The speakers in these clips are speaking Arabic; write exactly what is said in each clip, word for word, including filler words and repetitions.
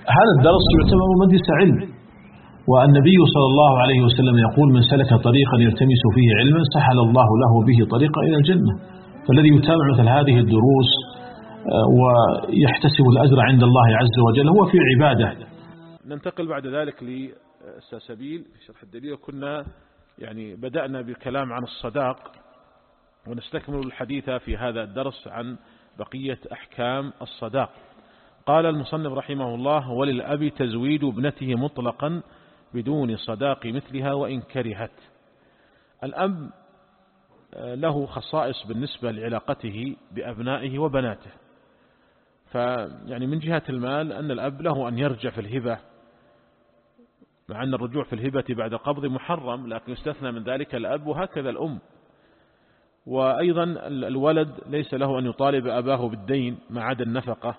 هذا الدرس يعتبر مجلس علم، والنبي صلى الله عليه وسلم يقول: من سلك طريقا يلتمس فيه علما سهل الله له به طريقا إلى الجنة. فالذي يتابع مثل هذه الدروس ويحتسب الأجر عند الله عز وجل هو في عبادة. ننتقل بعد ذلك للسلسبيل في شرح الدليل. كنا يعني بدأنا بالكلام عن الصداق، ونستكمل الحديث في هذا الدرس عن بقية أحكام الصداق. قال المصنف رحمه الله: وللأب تزويد ابنته مطلقا بدون صداق مثلها وإن كرهت. الأب له خصائص بالنسبة لعلاقته بأبنائه وبناته. فيعني من جهة المال أن الأب له أن يرجع في الهبة، مع أن الرجوع في الهبة بعد قبض محرم، لكن يستثنى من ذلك الأب، وهكذا الأم. وأيضا الولد ليس له أن يطالب أباه بالدين ما عدا النفقة،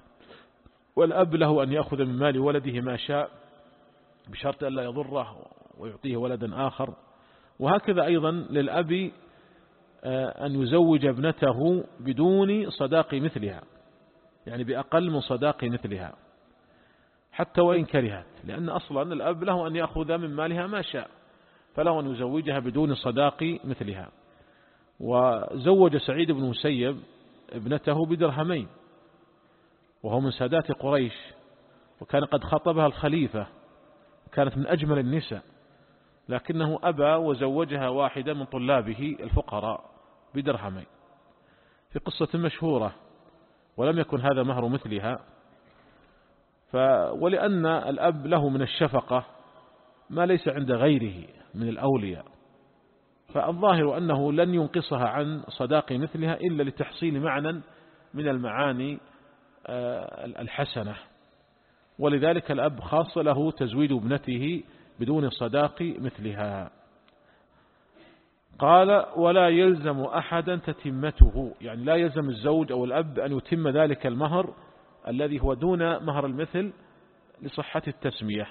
والأب له أن يأخذ من مال ولده ما شاء بشرط أن لا يضره ويعطيه ولدا آخر. وهكذا أيضا للأب أن يزوج ابنته بدون صداق مثلها، يعني بأقل من صداق مثلها حتى وإن كرهت، لأن أصلا الأب له أن يأخذ من مالها ما شاء، فله أن يزوجها بدون صداق مثلها. وزوج سعيد بن مسيب ابنته بدرهمين، وهو من سادات قريش، وكان قد خطبها الخليفة، كانت من أجمل النساء، لكنه أبى وزوجها واحدة من طلابه الفقراء بدرهمين في قصة مشهورة، ولم يكن هذا مهر مثلها. ف ولأن الأب له من الشفقة ما ليس عند غيره من الأولياء، فالظاهر أنه لن ينقصها عن صداق مثلها إلا لتحصيل معنى من المعاني الحسنة. ولذلك الأب خاص له تزويد ابنته بدون صداق مثلها. قال: ولا يلزم أحدا تتمته، يعني لا يلزم الزوج أو الأب أن يتم ذلك المهر الذي هو دون مهر المثل لصحة التسمية.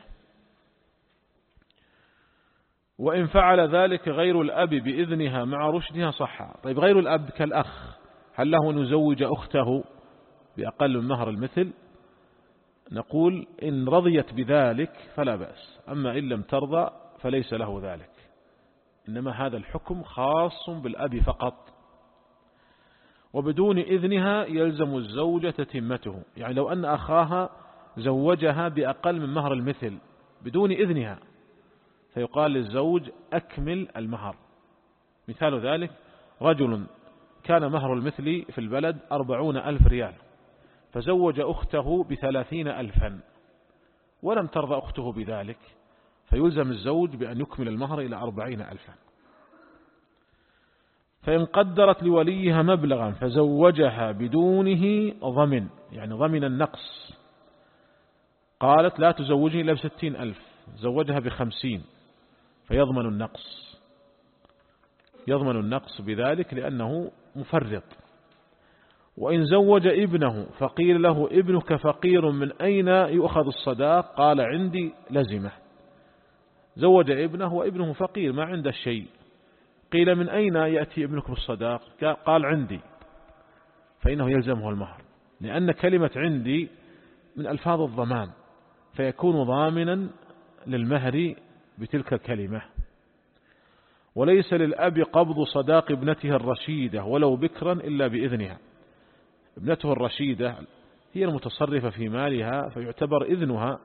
وإن فعل ذلك غير الأب بإذنها مع رشدها صح. طيب غير الأب كالأخ، هل له أن يزوج أخته بأقل من مهر المثل؟ نقول: إن رضيت بذلك فلا بأس، أما إن لم ترضى فليس له ذلك، إنما هذا الحكم خاص بالأب فقط. وبدون إذنها يلزم الزوجة تتمته، يعني لو أن أخاها زوجها بأقل من مهر المثل بدون إذنها فيقال للزوج: أكمل المهر. مثال ذلك: رجل كان مهر المثل في البلد أربعون ألف ريال، فزوج أخته بثلاثين ألفا، ولم ترضى أخته بذلك، فيلزم الزوج بأن يكمل المهر إلى أربعين ألفا. فإن قدرت لوليها مبلغا فزوجها بدونه ضمن، يعني ضمن النقص. قالت: لا تزوجني إلا بستين ألف، زوجها بخمسين، فيضمن النقص، يضمن النقص بذلك لأنه مفرط. وإن زوج ابنه فقيل له: ابنك فقير، من أين يؤخذ الصداق؟ قال: عندي، لزمه. زوج ابنه وابنه فقير ما عنده شيء، قيل: من أين يأتي ابنك بالصداق؟ قال: عندي، فإنه يلزمه المهر، لأن كلمة عندي من ألفاظ الضمان، فيكون ضامنا للمهر بتلك الكلمة. وليس للأب قبض صداق ابنته الرشيدة ولو بكرا إلا بإذنها. ابنته الرشيدة هي المتصرفة في مالها، فيعتبر إذنها،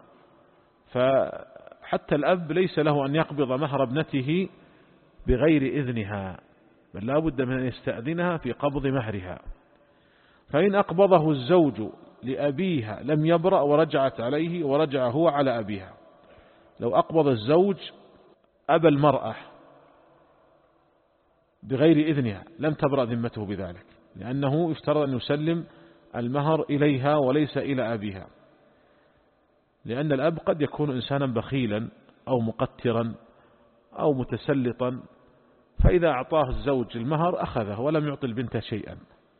فحتى الأب ليس له أن يقبض مهر ابنته بغير إذنها، بل لا بد من أن يستأذنها في قبض مهرها. فإن أقبضه الزوج لأبيها لم يبرأ ورجعت عليه، ورجع هو على أبيها. لو أقبض الزوج أبا المرأة بغير إذنها لم تبرأ ذمته بذلك، لأنه يفترض أن يسلم المهر إليها وليس إلى أبيها، لأن الأب قد يكون إنسانا بخيلا أو مقترا أو متسلطا، فإذا أعطاه الزوج المهر أخذه ولم يعطي البنت شيئا.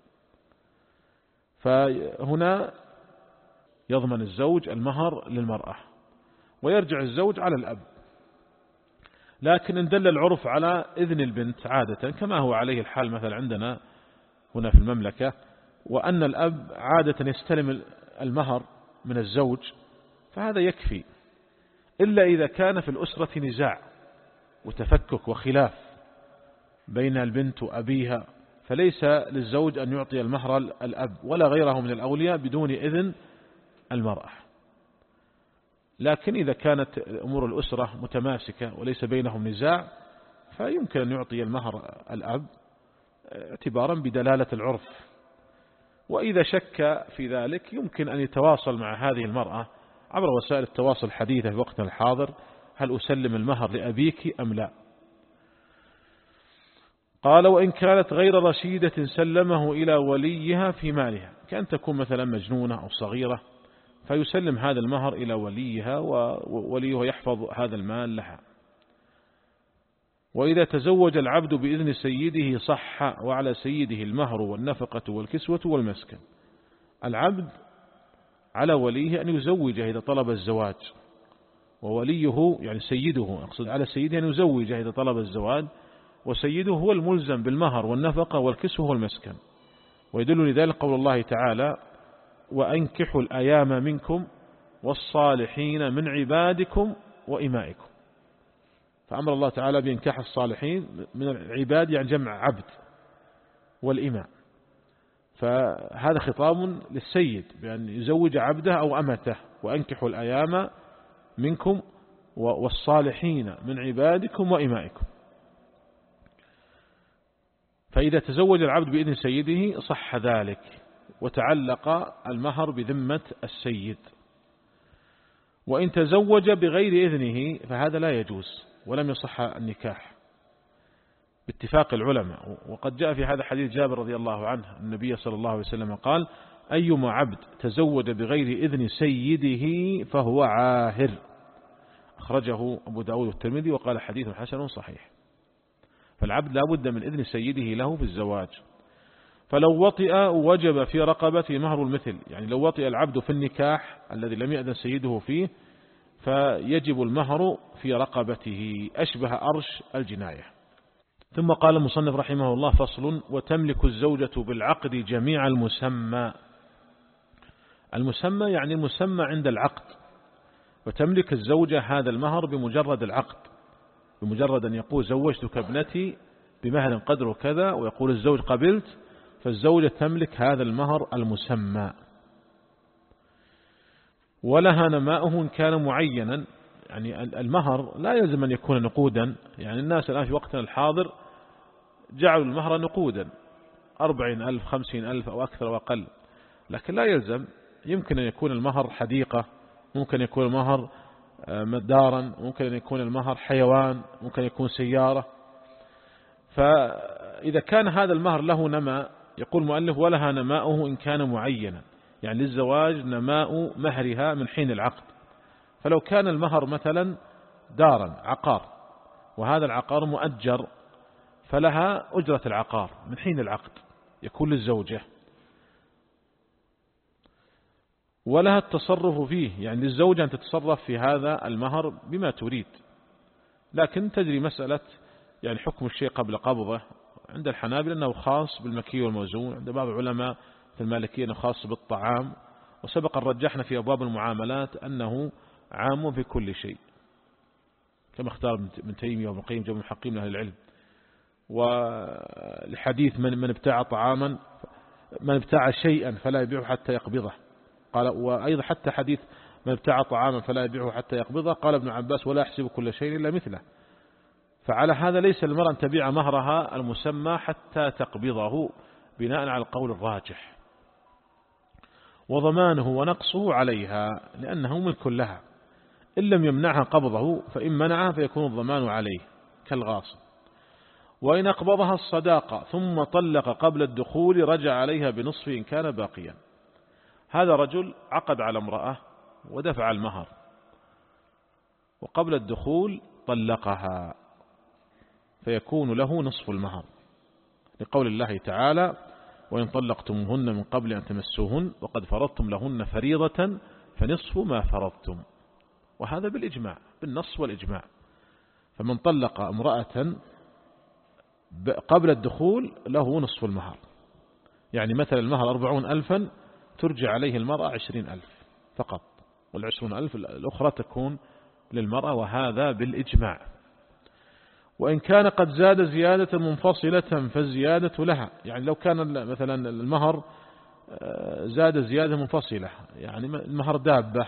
فهنا يضمن الزوج المهر للمرأة، ويرجع الزوج على الأب. لكن إن دل العرف على إذن البنت عادة، كما هو عليه الحال مثلا عندنا هنا في المملكة، وأن الأب عادة يستلم المهر من الزوج فهذا يكفي، إلا إذا كان في الأسرة نزاع وتفكك وخلاف بين البنت وأبيها، فليس للزوج أن يعطي المهر الأب ولا غيره من الأولياء بدون إذن المرأة. لكن إذا كانت أمور الأسرة متماسكة وليس بينهم نزاع فيمكن أن يعطي المهر الأب اعتبارا بدلالة العرف. وإذا شك في ذلك يمكن أن يتواصل مع هذه المرأة عبر وسائل التواصل الحديثة في وقتنا الحاضر: هل أسلم المهر لأبيك أم لا؟ قال: وإن كانت غير رشيدة سلمه إلى وليها في مالها، كأن تكون مثلا مجنونة أو صغيرة، فيسلم هذا المهر إلى وليها ووليه يحفظ هذا المال لها. وإذا تزوج العبد بإذن سيده صح، وعلى سيده المهر والنفقة والكسوة والمسكن. العبد على وليه أن يزوجه إذا طلب الزواج، ووليه يعني سيده، أقصد على سيده أن يزوجه إذا طلب الزواج، وسيده هو الملزم بالمهر والنفقة والكسوة والمسكن. ويدل لذلك قول الله تعالى: وأنكحوا الأيام منكم والصالحين من عبادكم وإمائكم. فأمر الله تعالى بإنكاح الصالحين من العباد، يعني جمع عبد، والإماء، فهذا خطاب للسيد بأن يزوج عبده أو أمته. وأنكحوا الأيام منكم والصالحين من عبادكم وإمائكم. فإذا تزوج العبد بإذن سيده صح ذلك، وتعلق المهر بذمة السيد. وإن تزوج بغير إذنه فهذا لا يجوز ولم يصح النكاح باتفاق العلماء. وقد جاء في هذا حديث جابر رضي الله عنه النبي صلى الله عليه وسلم قال: أيما عبد تزوج بغير إذن سيده فهو عاهر. أخرجه أبو داود والترمذي وقال حديث حسن صحيح. فالعبد لا بد من إذن سيده له في الزواج. فلو وطئ وجب في رقبته مهر المثل، يعني لو وطئ العبد في النكاح الذي لم يأذن سيده فيه فيجب المهر في رقبته، أشبه أرش الجناية. ثم قال المصنف رحمه الله: فصل: وتملك الزوجة بالعقد جميع المسمى. المسمى يعني المسمى عند العقد. وتملك الزوجة هذا المهر بمجرد العقد، بمجرد أن يقول زوجتك ابنتي بمهر قدره كذا، ويقول الزوج قبلت، فالزوجة تملك هذا المهر المسمى. ولها نماؤه إن كان معينا، يعني المهر لا يلزم أن يكون نقودا. يعني الناس الآن في وقتنا الحاضر جعلوا المهر نقودا، أربعين ألف خمسين ألف أو أكثر وأقل، لكن لا يلزم. يمكن أن يكون المهر حديقة، ممكن أن يكون المهر دارا، ممكن أن يكون المهر حيوان، ممكن أن يكون سيارة. فإذا كان هذا المهر له نماء، يقول مؤلف: ولها نماؤه إن كان معينا، يعني للزواج نماء مهرها من حين العقد. فلو كان المهر مثلا دارا، عقار، وهذا العقار مؤجر، فلها أجرة العقار من حين العقد، يكون للزوجة. ولها التصرف فيه، يعني للزوجة أن تتصرف في هذا المهر بما تريد. لكن تجري مسألة يعني حكم الشيء قبل قبضه عند الحنابلة أنه خاص بالمكي والموزون، عند بعض العلماء في المالكية أنه خاص بالطعام، وسبق أن رجحنا في أبواب المعاملات أنه عام في كل شيء، كما اختار ابن تيمية وابن القيم جمع محققين من أهل العلم. ولحديث من من ابتاع طعاما من ابتاع شيئا فلا يبيعه حتى يقبضه، قال. وأيضا حتى حديث من ابتاع طعاما فلا يبيعه حتى يقبضه، قال ابن عباس: ولا يحسب كل شيء إلا مثله. فعلى هذا ليس المرأة أن تبيع مهرها المسمى حتى تقبضه بناء على القول الراجح. وضمانه ونقصه عليها لأنه ملك لها، إن لم يمنعها قبضه، فإن منعها فيكون الضمان عليه كالغاصب. وإن أقبضها الصداقة ثم طلق قبل الدخول رجع عليها بنصف إن كان باقيا. هذا رجل عقد على امرأة ودفع المهر، وقبل الدخول طلقها، فيكون له نصف المهر، لقول الله تعالى: وإن طلقتموهن من قبل أن تمسوهن وقد فرضتم لهن فريضة فنصف ما فرضتم. وهذا بالإجماع، بالنص والإجماع. فمن طلق امرأة قبل الدخول له نصف المهر، يعني مثل المهر أربعون ألفا ترجع عليه المرأة عشرين ألف فقط، والعشرون ألف الأخرى تكون للمرأة، وهذا بالإجماع. وإن كان قد زاد زيادة منفصلة فالزيادة لها، يعني لو كان مثلا المهر زاد زيادة منفصلة، يعني المهر دابة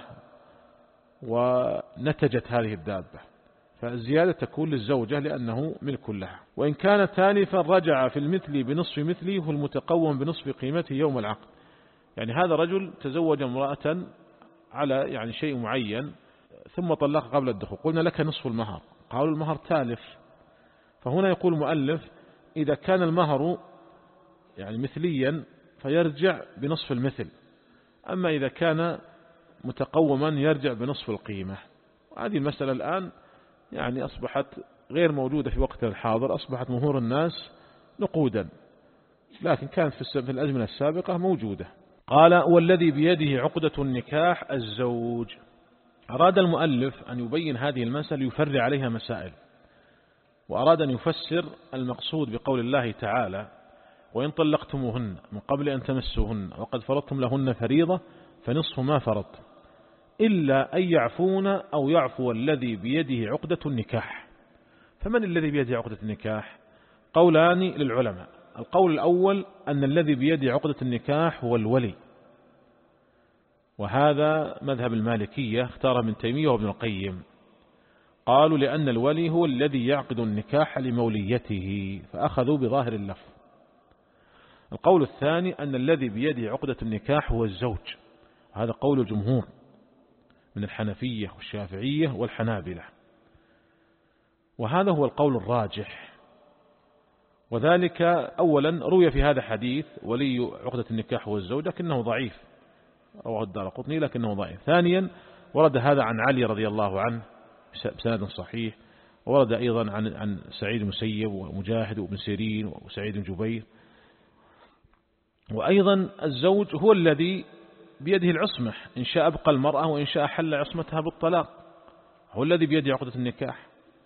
ونتجت هذه الدابة، فالزيادة تكون للزوجة لأنه ملك لها. وإن كان تالفا رجع في المثل بنصف مثله، هو المتقوم بنصف قيمته يوم العقد. يعني هذا رجل تزوج امرأة على يعني شيء معين ثم طلق قبل الدخول، قلنا لك نصف المهر، قالوا المهر تالف. فهنا يقول المؤلف إذا كان المهر يعني مثليا فيرجع بنصف المثل، أما إذا كان متقوما يرجع بنصف القيمة. وهذه المسألة الآن يعني أصبحت غير موجودة في وقتنا الحاضر، أصبحت مهور الناس نقودا، لكن كانت في الأزمنة السابقة موجودة. قال والذي بيده عقدة النكاح الزوج. أراد المؤلف أن يبين هذه المسألة يفرع عليها مسائل، وأراد أن يفسر المقصود بقول الله تعالى وإن طلقتموهن من قبل أن تمسوهن وقد فرضتم لهن فريضة فنصف ما فرضتم إلا أن يعفون أو يعفو الذي بيده عقدة النكاح. فمن الذي بيده عقدة النكاح؟ قولان للعلماء. القول الأول أن الذي بيده عقدة النكاح هو الولي، وهذا مذهب المالكية اختار ابن تيمية وابن القيم، قالوا لأن الولي هو الذي يعقد النكاح لموليته، فأخذوا بظاهر اللفظ. القول الثاني أن الذي بيده عقدة النكاح هو الزوج، هذا قول الجمهور من الحنفية والشافعية والحنابلة، وهذا هو القول الراجح. وذلك أولا روي في هذا حديث ولي عقدة النكاح هو الزوج، لكنه ضعيف، رواه الدارقطني لكنه ضعيف. ثانيا ورد هذا عن علي رضي الله عنه بسند صحيح، ورد أيضا عن عن سعيد المسيب ومجاهد وابن سيرين وسعيد بن جبير. وأيضا الزوج هو الذي بيده العصمة، إن شاء أبقى المرأة وإن شاء حل عصمتها بالطلاق، هو الذي بيده عقدة النكاح.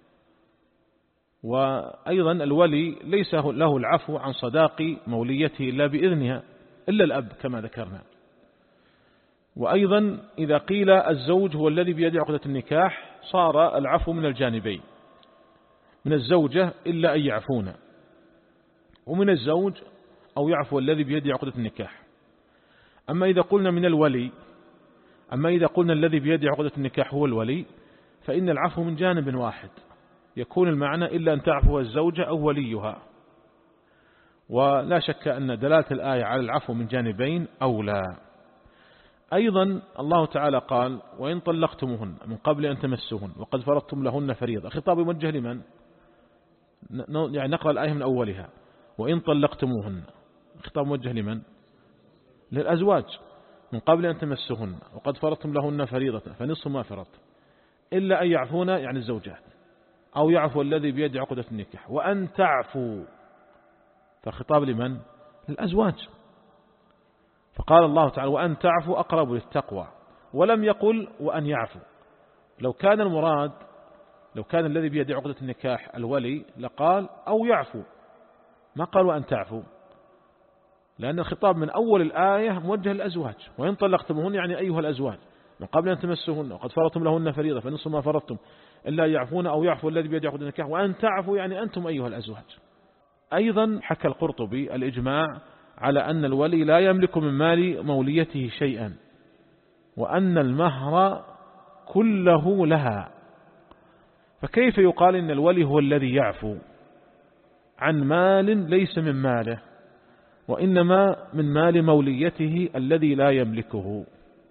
وأيضا الولي ليس له العفو عن صداق موليته إلا بإذنها إلا الأب كما ذكرنا. وأيضا إذا قيل الزوج هو الذي بيده عقدة النكاح صار العفو من الجانبين، من الزوجة إلا أن يعفون، ومن الزوج أو يعفو الذي بيده عقدة النكاح. أما إذا قلنا من الولي أما إذا قلنا الذي بيده عقدة النكاح هو الولي، فإن العفو من جانب واحد، يكون المعنى إلا أن تعفو الزوجة أو وليها. ولا شك أن دلالة الآية على العفو من جانبين أولى. أيضا الله تعالى قال وإن طلقتموهن من قبل أن تمسوهن وقد فرضتم لهن فريضة، خطاب موجه لمن؟ يعني نقرأ الآية من أولها، وإن طلقتموهن، خطاب موجه لمن؟ للأزواج، من قبل أن تمسوهن وقد فرضتم لهن فريضة فنصف ما فرضتم إلا أن يعفون، يعني الزوجات، أو يعفو الذي بيده عقدة النكاح. وأن تعفوا، فالخطاب لمن؟ للأزواج. فقال الله تعالى وأن تعفوا أقرب للتقوى، ولم يقل وأن يعفوا. لو كان المراد لو كان الذي بيده عقدة النكاح الولي لقال أو يعفو، ما قال وأن تعفوا، لأن الخطاب من أول الآية موجه للأزواج. وإن طلقتموهن يعني أيها الأزواج من قبل أن تمسوهن وقد فرضتم لهن فريضة فنصف ما فرضتم إلا يعفون أو يعفو الذي بيده عقدة النكاح. وأن تعفوا يعني أنتم أيها الأزواج. أيضا حكى القرطبي الإجماع على أن الولي لا يملك من مال موليته شيئا، وأن المهر كله لها. فكيف يقال إن الولي هو الذي يعفو عن مال ليس من ماله، وإنما من مال موليته الذي لا يملكه؟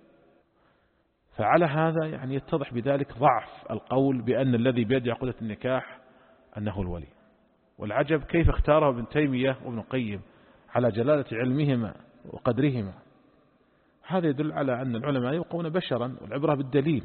فعلى هذا يعني يتضح بذلك ضعف القول بأن الذي بيده عقدة النكاح أنه الولي. والعجب كيف اختاره ابن تيمية وابن القيم على جلالة علمهما وقدرهما. هذا يدل على أن العلماء يبقون بشرا، والعبرة بالدليل.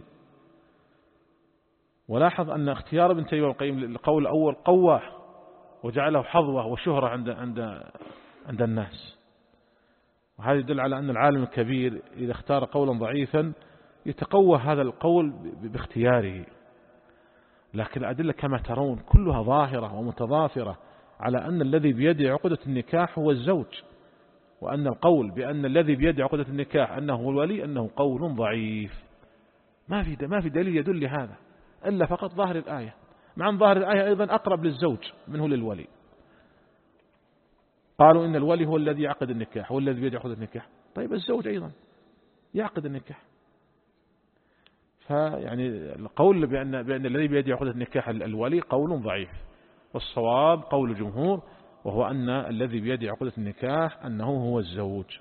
ولاحظ أن اختيار ابن تيمية وابن القيم للقول الأول قواه وجعله حظوة وشهرة عند عند عند الناس. وهذا يدل على أن العالم الكبير إذا اختار قولا ضعيفا يتقوى هذا القول باختياره. لكن الأدلة كما ترون كلها ظاهرة ومتضافرة على أن الذي بيده عقدة النكاح هو الزوج، وأن القول بأن الذي بيده عقدة النكاح أنه هو الولي أنه قول ضعيف. ما في ما في دليل يدل لهذا إلا فقط ظاهر الآية، مع أن ظاهر الآية أيضا أقرب للزوج منه للولي. قالوا إن الولي هو الذي يعقد النكاح، هو الذي بيد يعقد النكاح. طيب الزوج أيضا يعقد النكاح. فيعني القول بأن, بأن الذي بيد يعقد النكاح الولي قول ضعيف، والصواب قول الجمهور، وهو أن الذي بيد يعقد النكاح أنه هو الزوج.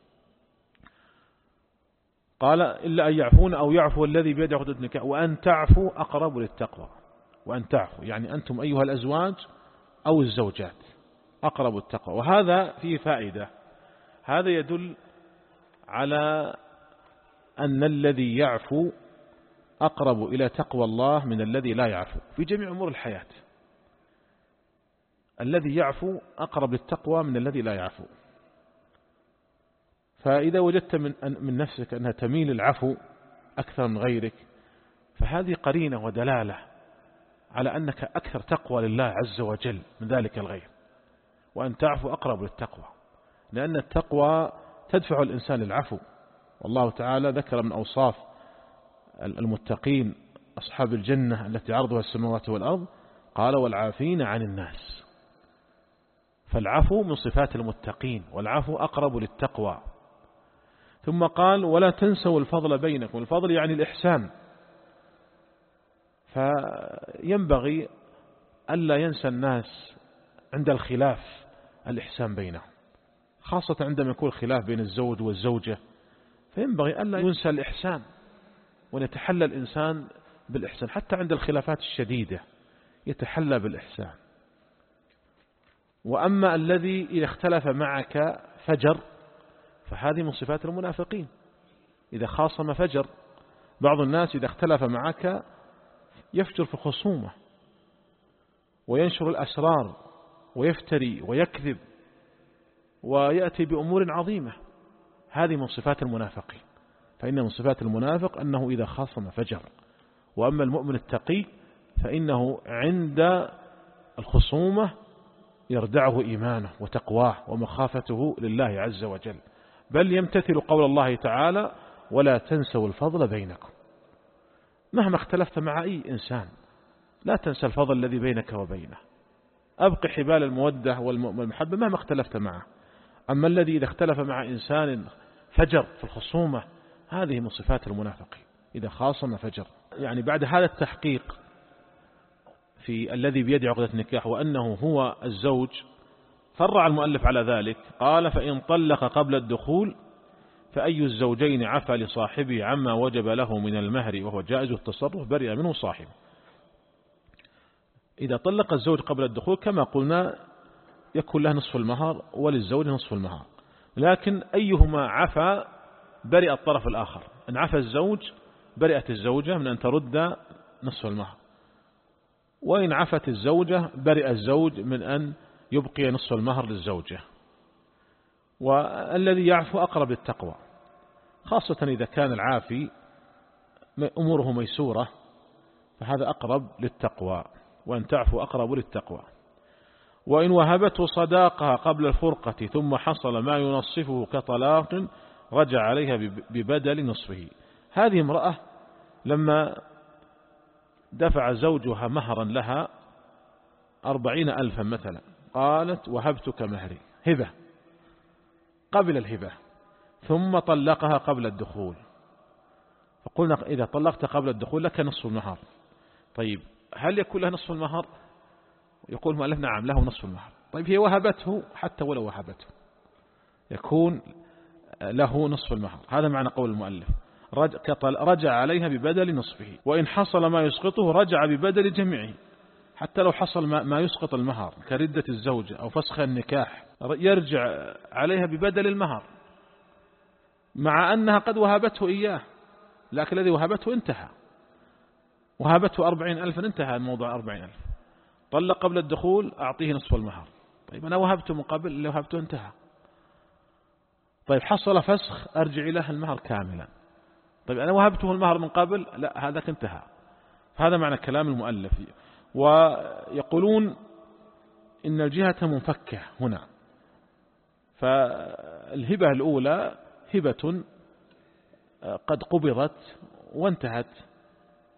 قال إلا أن يعفون أو يعفو الذي بيد يعقد النكاح وأن تعفوا أقرب للتقوى. وأن تعفوا يعني أنتم أيها الأزواج أو الزوجات أقرب التقوى. وهذا فيه فائدة، هذا يدل على أن الذي يعفو أقرب إلى تقوى الله من الذي لا يعفو في جميع أمور الحياة. الذي يعفو أقرب للتقوى من الذي لا يعفو. فإذا وجدت من من نفسك أنها تميل العفو أكثر من غيرك، فهذه قرينة ودلالة على أنك أكثر تقوى لله عز وجل من ذلك الغير. وأن تعفو أقرب للتقوى، لأن التقوى تدفع الإنسان للعفو. والله تعالى ذكر من أوصاف المتقين أصحاب الجنة التي عرضها السماوات والأرض، قال والعافين عن الناس. فالعفو من صفات المتقين، والعفو أقرب للتقوى. ثم قال ولا تنسوا الفضل بينكم. الفضل يعني الإحسان، فينبغي ألا ينسى الناس عند الخلاف الإحسان بينهم، خاصة عندما يكون خلاف بين الزوج والزوجة، فينبغي ألا ينسى الإحسان، ونتحلى الإنسان بالإحسان حتى عند الخلافات الشديدة يتحلى بالإحسان. وأما الذي إذا اختلف معك فجر، فهذه من صفات المنافقين. إذا خاصم فجر. بعض الناس إذا اختلف معك يفجر في الخصومة وينشر الأسرار ويفتري ويكذب ويأتي بأمور عظيمة. هذه من صفات المنافقين. فإن من صفات المنافق أنه إذا خاصم فجر. وأما المؤمن التقي فإنه عند الخصومة يردعه إيمانه وتقواه ومخافته لله عز وجل، بل يمتثل قول الله تعالى ولا تنسوا الفضل بينكم. مهما اختلفت مع أي إنسان لا تنسى الفضل الذي بينك وبينه، أبقي حبال المودة والمحبة مهما اختلفت معه. أما الذي إذا اختلف مع إنسان فجر في الخصومة، هذه من صفات المنافقين، إذا خاصم فجر. يعني بعد هذا التحقيق في الذي بيد عقدة النكاح وأنه هو الزوج، فرع المؤلف على ذلك قال فإن طلق قبل الدخول فأي الزوجين عفى لصاحبه عما وجب له من المهر وهو جائز التصرف برئ منه صاحبه. إذا طلق الزوج قبل الدخول كما قلنا يكون له نصف المهر وللزوج نصف المهر، لكن أيهما عفى برئ الطرف الآخر. إن عفى الزوج برئت الزوجة من أن ترد نصف المهر، وإن عفت الزوجة برئ الزوج من أن يبقي نصف المهر للزوجة. والذي يعفو أقرب للتقوى، خاصة إذا كان العافي أموره ميسورة، فهذا أقرب للتقوى. وأن تعفو أقرب للتقوى. وإن وهبته صداقها قبل الفرقة ثم حصل ما ينصفه كطلاق رجع عليها ببدل نصفه. هذه امرأة لما دفع زوجها مهرا لها أربعين ألفا مثلا، قالت وهبتك مهري هبة، قبل الهبة، ثم طلقها قبل الدخول. فقلنا إذا طلقت قبل الدخول لك نصف المهر. طيب هل يكون له نصف المهر؟ يقول مؤلف نعم له نصف المهر. طيب هي وهبته، حتى ولو وهبته يكون له نصف المهر. هذا معنى قول المؤلف رجع عليها ببدل نصفه. وإن حصل ما يسقطه رجع ببدل جميعه، حتى لو حصل ما يسقط المهر كردة الزوجة أو فسخ النكاح يرجع عليها ببدل المهر، مع أنها قد وهبته إياه، لكن الذي وهبته انتهى. وهبته أربعين ألفا، انتهى الموضوع أربعين ألف. طلق قبل الدخول أعطيه نصف المهر. طيب أنا وهبته من قبل، اللي وهبته انتهى. طيب حصل فسخ أرجع له المهر كاملا. طيب أنا وهبته المهر من قبل، لا هذا انتهى. هذا معنى كلام المؤلف. ويقولون إن الجهة منفكة هنا. فالهبة الأولى هبة قد قبضت وانتهت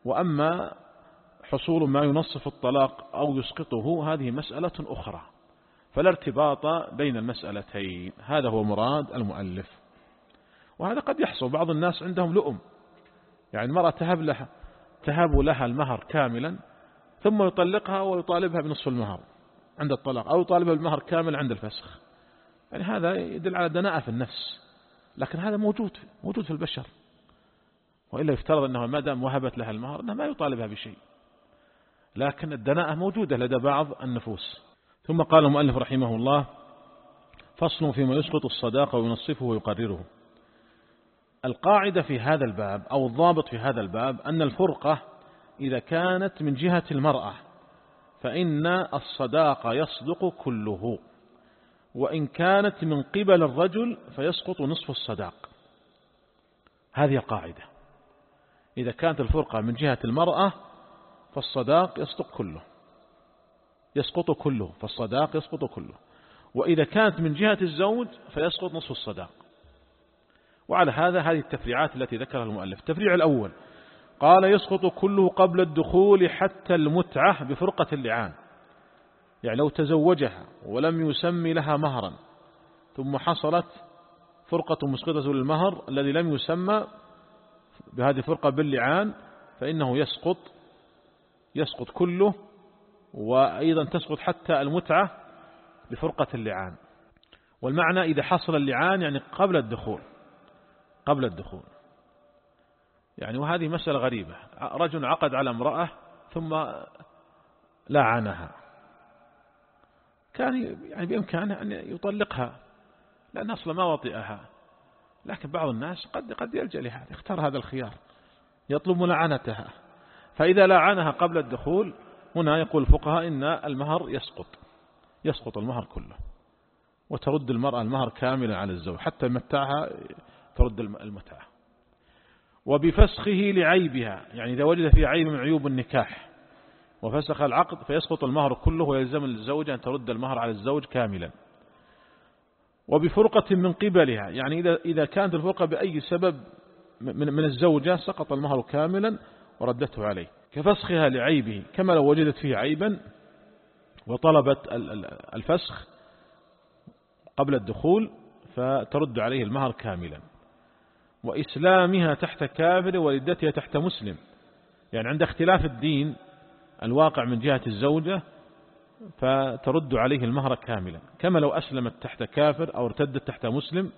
وأما حصول ما ينصف الطلاق أو يسقطه هذه مسألة أخرى، فلا ارتباط بين المسألتين. هذا هو مراد المؤلف. وهذا قد يحصل بعض الناس عندهم لؤم، يعني المرأة تهب لها تهب لها المهر كاملا ثم يطلقها ويطالبها بنصف المهر عند الطلاق، أو يطالبها بالمهر كامل عند الفسخ. يعني هذا يدل على دناءة في النفس، لكن هذا موجود موجود في البشر، وإلا يفترض أنه ما دام وهبت لها المهر أنه ما يطالبها بشيء، لكن الدناءة موجودة لدى بعض النفوس. ثم قال المؤلف رحمه الله: فصل فيما يسقط الصداقة وينصفه ويقرره. القاعدة في هذا الباب أو الضابط في هذا الباب أن الفرقة إذا كانت من جهة المرأة فإن الصداقة يصدق كله، وإن كانت من قبل الرجل فيسقط نصف الصداق. هذه القاعدة. إذا كانت الفرقة من جهة المرأة فالصداق يسقط كله يسقط كله فالصداق يسقط كله وإذا كانت من جهة الزوج فيسقط نصف الصداق. وعلى هذا هذه التفريعات التي ذكرها المؤلف. التفريع الأول قال: يسقط كله قبل الدخول حتى المتعة بفرقة اللعان. يعني لو تزوجها ولم يسمي لها مهرا ثم حصلت فرقة مسقطة للمهر الذي لم يسمى بهذه الفرقة باللعان فإنه يسقط يسقط كله، وأيضا تسقط حتى المتعة بفرقة اللعان. والمعنى إذا حصل اللعان يعني قبل الدخول قبل الدخول يعني وهذه مسألة غريبة. رجل عقد على امرأة ثم لعنها، كان يعني بإمكانه أن يطلقها لأن أصلا ما وطئها، لكن بعض الناس قد قد يلجأ لهذا، يختار هذا الخيار، يطلب ملعنتها. فإذا لعنها قبل الدخول هنا يقول الفقهاء إن المهر يسقط يسقط المهر كله، وترد المرأة المهر كاملا على الزوج حتى يمتعها، ترد المتعة. وبفسخه لعيبها، يعني إذا وجد فيه عيب من عيوب النكاح وفسخ العقد فيسقط المهر كله، ويلزم الزوج أن ترد المهر على الزوج كاملا. وبفرقة من قبلها، يعني إذا إذا كانت الفرقة بأي سبب من من الزوجة سقط المهر كاملا وردته عليه، كفسخها لعيبه، كما لو وجدت فيه عيبا وطلبت الفسخ قبل الدخول فترد عليه المهر كاملا. وإسلامها تحت كافر وردتها تحت مسلم، يعني عند اختلاف الدين الواقع من جهة الزوجة فترد عليه المهر كاملا، كما لو أسلمت تحت كافر أو ارتدت تحت مسلم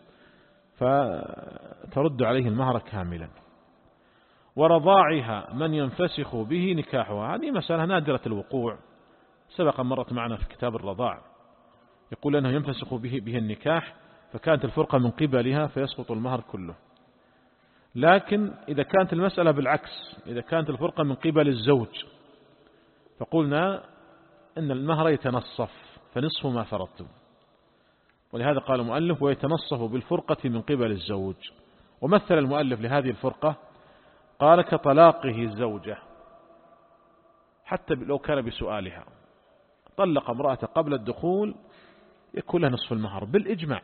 فترد عليه المهر كاملا. ورضاعها من ينفسخ به نكاحها، هذه مسألة نادرة الوقوع، سبق مرت معنا في كتاب الرضاع، يقول أنه ينفسخ به, به النكاح فكانت الفرقة من قبلها فيسقط المهر كله. لكن إذا كانت المسألة بالعكس، إذا كانت الفرقة من قبل الزوج فقلنا إن المهر يتنصف فنصف ما فرضتم، ولهذا قال المؤلف: ويتنصف بالفرقة من قبل الزوج. ومثل المؤلف لهذه الفرقة قال: كطلاقه الزوجة، حتى لو كان بسؤالها، طلق امرأة قبل الدخول يكون لها نصف المهر بالإجماع.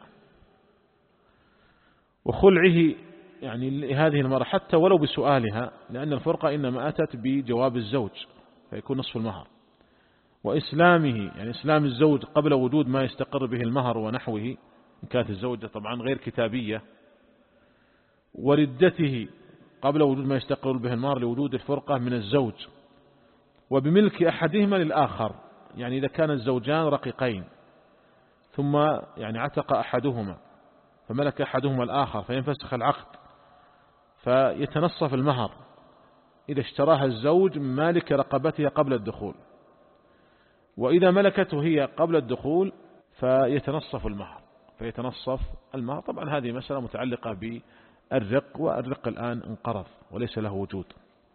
وخلعه يعني لهذه المرأة حتى ولو بسؤالها، لأن الفرقة إنما أتت بجواب الزوج فيكون نصف المهر. وإسلامه، يعني إسلام الزوج قبل وجود ما يستقر به المهر ونحوه إن كانت الزوجة طبعا غير كتابية. وردته قبل وجود ما يستقر به المهر لوجود الفرقة من الزوج. وبملك أحدهما للآخر، يعني إذا كان الزوجان رقيقين ثم يعني عتق أحدهما فملك أحدهما الآخر فينفسخ العقد فيتنصف المهر إذا اشتراها الزوج من مالك رقبتها قبل الدخول، وإذا ملكته هي قبل الدخول فيتنصف المهر فيتنصف المهر. طبعا هذه مسألة متعلقة بالرق، والرق الآن انقرض وليس له وجود.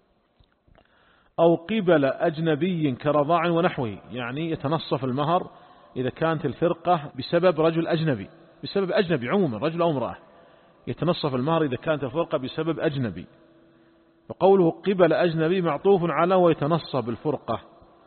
أو قبل أجنبي كرضاع ونحوه، يعني يتنصف المهر إذا كانت الفرقة بسبب رجل أجنبي، بسبب أجنبي عموما رجل أو امرأة، يتنصف المهر إذا كانت الفرقة بسبب أجنبي. وقوله قبل أجنبي معطوف على ويتنصف الفرقة.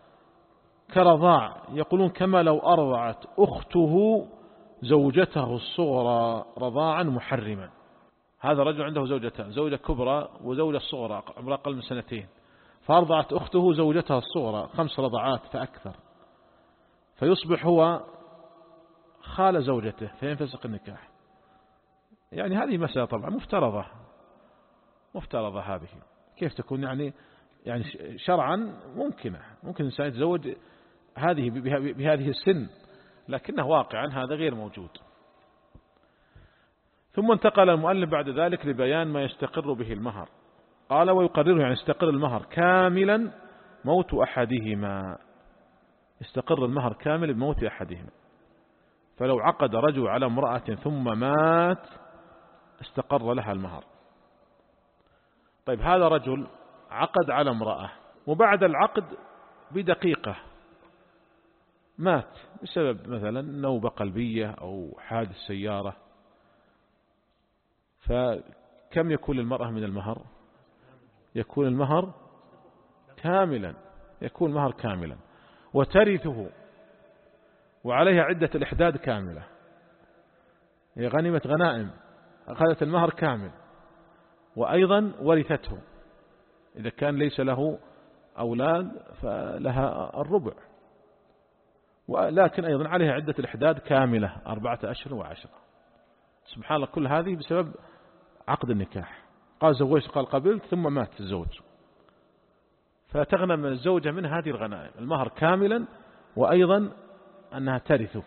كرضاع يقولون كما لو أرضعت أخته زوجته الصغرى رضاعا محرما. هذا رجل عنده زوجتان، زوجة كبرى وزوجة صغرى عمرها أقل من سنتين، فأرضعت أخته زوجتها الصغرى خمس رضعات فأكثر، فيصبح هو خال زوجته فينفسخ النكاح. يعني هذه مسألة طبعا مفترضة مفترضة هذه كيف تكون يعني يعني شرعا ممكنة، ممكن الإنسان يتزوج هذه بهذه السن، لكنه واقعا هذا غير موجود. ثم انتقل المؤلف بعد ذلك لبيان ما يستقر به المهر. قال ويقرره يعني يستقر المهر كاملا موت أحدهما، يستقر المهر كامل بموت أحدهما. فلو عقد رجل على امرأة ثم مات استقر لها المهر. طيب هذا رجل عقد على امرأة وبعد العقد بدقيقة مات بسبب مثلا نوبة قلبية أو حادث سيارة، فكم يكون للمرأة من المهر؟ يكون المهر كاملا، يكون المهر كاملا وترثه وعليها عدة الإحداد كاملة. هي غنمة غنائم أخذت المهر كامل وأيضا ورثته، إذا كان ليس له أولاد فلها الربع، ولكن أيضا عليها عدة الإحداد كاملة أربعة أشهر وعشرة. سبحان الله كل هذه بسبب عقد النكاح. قال زوجت قال قبلت ثم مات الزوج، فتغنم الزوجة من هذه الغنائم المهر كاملا وأيضا أنها ترثه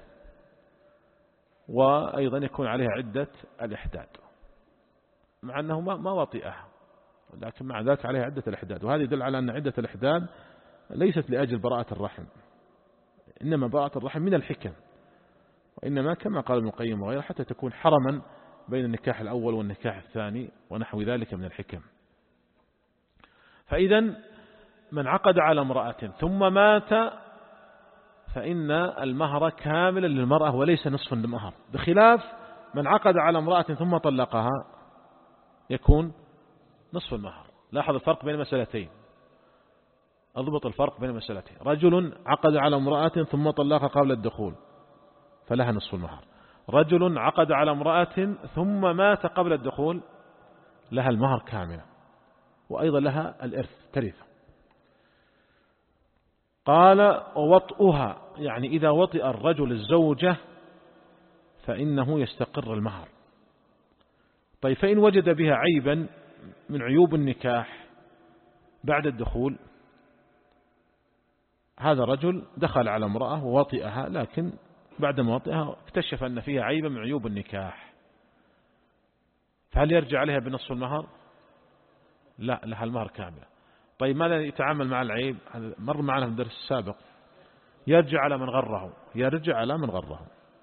وأيضا يكون عليها عدة الإحداد، مع أنه ما وطئها لكن مع ذلك عليها عدة الإحداد. وهذا يدل على أن عدة الإحداد ليست لأجل براءة الرحم، إنما براءة الرحم من الحكم، وإنما كما قال ابن القيم وغيره حتى تكون حرما بين النكاح الأول والنكاح الثاني ونحو ذلك من الحكم. فإذا من عقد على امرأة ثم مات فإن المهر كاملا للمرأة وليس نصف المهر، بخلاف من عقد على امرأة ثم طلقها يكون نصف المهر. لاحظ الفرق بين مسألتين، اضبط الفرق بين مسألتين. رجل عقد على امرأة ثم طلقها قبل الدخول فلها نصف المهر، رجل عقد على امرأة ثم مات قبل الدخول لها المهر كاملا وأيضا لها الإرث ترث. قال وطئها يعني إذا وطئ الرجل الزوجة فإنه يستقر المهر. طيب فإن وجد بها عيبا من عيوب النكاح بعد الدخول، هذا رجل دخل على امرأة ووطئها لكن بعد ما وطئها اكتشف أن فيها عيبا من عيوب النكاح، فهل يرجع عليها بنصف المهر؟ لا، لها المهر كامل. طيب ماذا يتعامل مع العيب؟ مر معنا في الدرس السابق، يرجع على من غره، يرجع على من غره.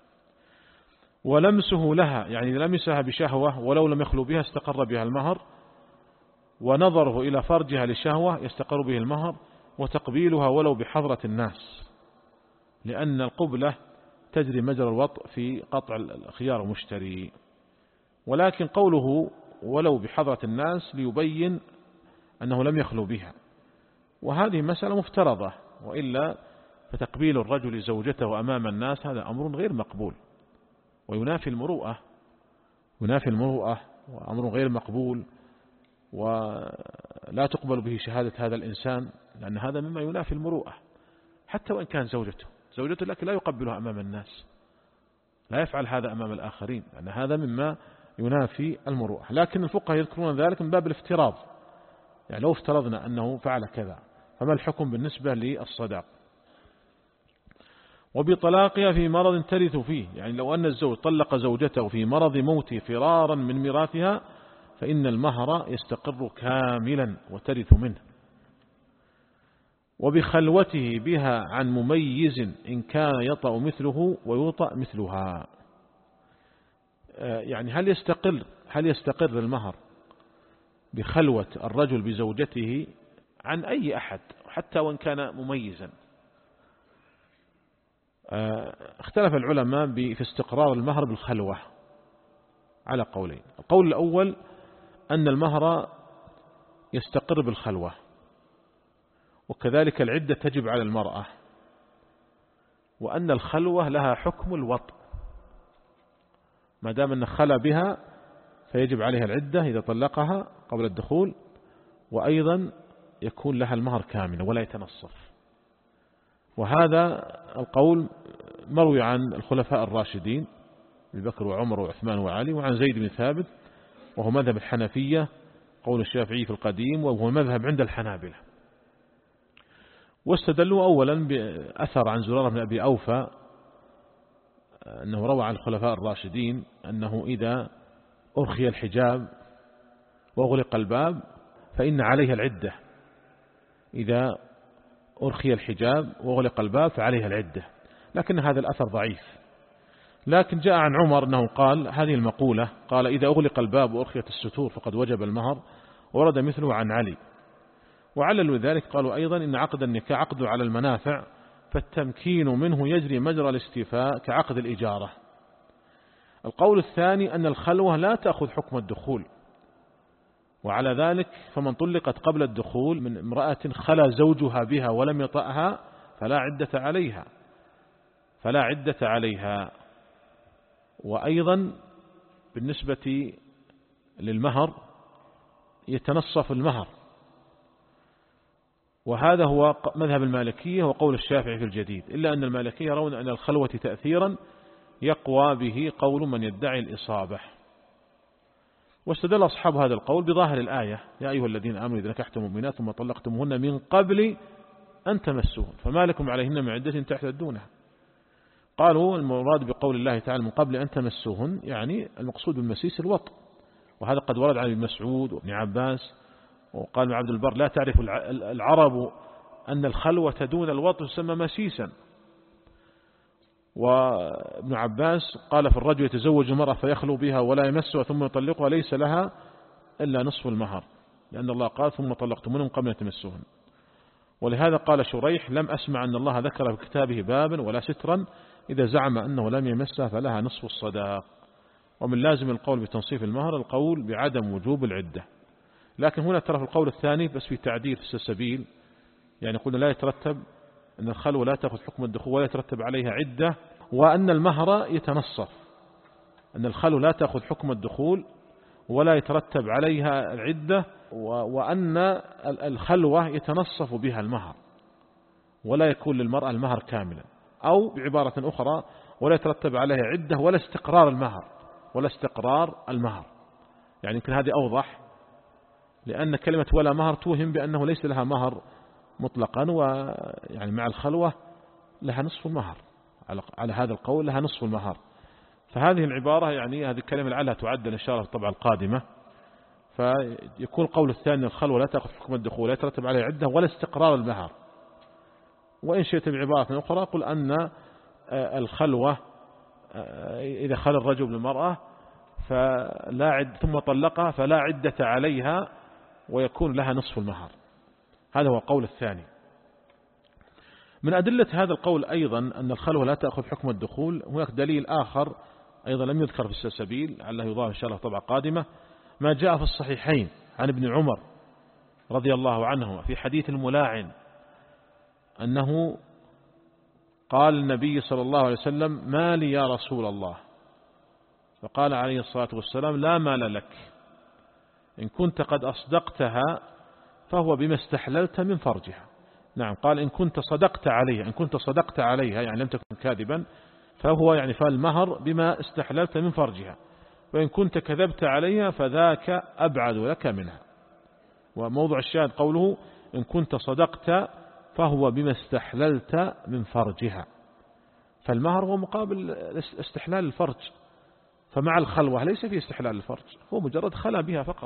ولمسه لها يعني لمسها بشهوة ولو لم يخلو بها استقر بها المهر، ونظره إلى فرجها لشهوة يستقر به المهر، وتقبيلها ولو بحضرة الناس، لأن القبلة تجري مجرى الوطء في قطع الخيار المشتري. ولكن قوله ولو بحضرة الناس ليبين أنه لم يخلو بها، وهذه مسألة مفترضة، وإلا فتقبيل الرجل زوجته أمام الناس هذا أمر غير مقبول وينافي المروءة، ينافي المروءة وأمر غير مقبول ولا تقبل به شهادة هذا الإنسان، لأن هذا مما ينافي المروءة حتى وإن كان زوجته زوجته لكن لا يقبلها أمام الناس، لا يفعل هذا أمام الآخرين، لأن هذا مما ينافي المروءة. لكن الفقهاء يذكرون ذلك من باب الافتراض، يعني لو افترضنا أنه فعل كذا فما الحكم بالنسبة للصداق؟ وبطلاقها في مرض ترث فيه، يعني لو أن الزوج طلق زوجته في مرض موته فرارا من ميراثها فإن المهر يستقر كاملا وترث منه. وبخلوته بها عن مميز إن كان يطأ مثله ويوطأ مثلها، يعني هل يستقر هل يستقر المهر بخلوة الرجل بزوجته عن أي أحد حتى وإن كان مميزا؟ اختلف العلماء في استقرار المهر بالخلوة على قولين. القول الأول أن المهر يستقر بالخلوة، وكذلك العدة تجب على المرأة، وأن الخلوة لها حكم الوطء، ما دام أن خلى بها فيجب عليها العدة إذا طلقها قبل الدخول، وأيضا يكون لها المهر كاملا ولا يتنصف. وهذا القول مروي عن الخلفاء الراشدين أبي بكر وعمر وعثمان وعلي، وعن زيد بن ثابت، وهو مذهب الحنفية قول الشافعي في القديم، وهو مذهب عند الحنابلة. واستدلوا أولا بأثر عن زرارة بن أبي أوفى أنه روى عن الخلفاء الراشدين أنه إذا أرخي الحجاب وأغلق الباب فإن عليها العدة، إذا أرخي الحجاب وأغلق الباب فعليها العدة، لكن هذا الأثر ضعيف. لكن جاء عن عمر أنه قال هذه المقولة، قال إذا أغلق الباب وأرخيت الستور فقد وجب المهر، ورد مثله عن علي. وعللوا ذلك قالوا أيضا إن عقد النكاح عقد على المنافع، فالتمكين منه يجري مجرى الاستيفاء كعقد الإجارة. القول الثاني أن الخلوة لا تأخذ حكم الدخول، وعلى ذلك فمن طلقت قبل الدخول من امرأة خلا زوجها بها ولم يطأها فلا عدة عليها فلا عدة عليها. وأيضا بالنسبة للمهر يتنصف المهر، وهذا هو مذهب المالكية وقول الشافعي في الجديد، إلا أن المالكية يرون أن الخلوة تأثيرا يقوى به قول من يدعي الإصابة. واستدل أصحاب هذا القول بظاهر الآية يا أيها الذين آمنوا إذا نكحتم مؤمنات ثم طلقتموهن من قبل أن تمسوهن فما لكم عليهن من عدة تعتدونها. قالوا المراد بقول الله تعالى من قبل أن تمسوهن يعني المقصود بالمسيس الوطء، وهذا قد ورد عن ابن مسعود وابن عباس. وقال ابن عبد البر لا تعرف العرب أن الخلوة دون الوطء تسمى مسيسا. وابن عباس قال في الرجل يتزوج المرأة فيخلو بها ولا يمسها ثم يطلقها ليس لها إلا نصف المهر، لأن الله قال ثم طلقتموهن قبل أن تمسوهن. ولهذا قال شريح لم أسمع أن الله ذكر في كتابه بابا ولا سترا إذا زعم أنه لم يمسها فلها نصف الصداق. ومن لازم القول بتنصيف المهر القول بعدم وجوب العدة. لكن هنا ترى في القول الثاني بس في تعديل في السبيل، يعني قلنا لا يترتب أن الخلوة لا تأخذ حكم الدخول ولا يترتب عليها عدة، وأن المهر يتنصف، أن الخلوة لا تأخذ حكم الدخول ولا يترتب عليها العدة، وأن الخلوة يتنصف بها المهر ولا يكون للمرأة المهر كاملا، أو بعبارة أخرى ولا يترتب عليها عدة ولا استقرار المهر ولا استقرار المهر. يعني يمكن هذه أوضح، لأن كلمة ولا مهر توهم بأنه ليس لها مهر مطلقا، ويعني مع الخلوة لها نصف المهر، على هذا القول لها نصف المهر. فهذه العبارة يعني هذه الكلمة لعلها تعدل إن شاء الله في الطبعة القادمة. فيكون القول الثاني الخلوة لا تأخذ حكم الدخول لا يترتب عليها عدة ولا استقرار المهر. وإن شئت بعبارة أخرى قل أن الخلوة إذا خلى الرجل بالمرأة فلا عد ثم طلقها فلا عدة عليها ويكون لها نصف المهر. هذا هو القول الثاني. من أدلة هذا القول أيضا أن الخلوة لا تأخذ حكم الدخول هناك دليل آخر أيضا لم يذكر في السلسبيل لعله يضاف إن شاء الله طبعا قادمة، ما جاء في الصحيحين عن ابن عمر رضي الله عنه في حديث الملاعن أنه قال النبي صلى الله عليه وسلم ما لي يا رسول الله، فقال عليه الصلاة والسلام لا مال لك، إن كنت قد أصدقتها فهو بما استحللت من فرجها. نعم قال إن كنت صدقت عليها، إن كنت صدقت عليها يعني لم تكن كاذبا فهو يعني فالمهر بما استحللت من فرجها، وإن كنت كذبت عليها فذاك أبعد لك منها. وموضع الشاهد قوله إن كنت صدقت فهو بما استحللت من فرجها، فالمهر هو مقابل استحلال الفرج، فمع الخلوة ليس فيه استحلال الفرج، هو مجرد خلا بها فقط.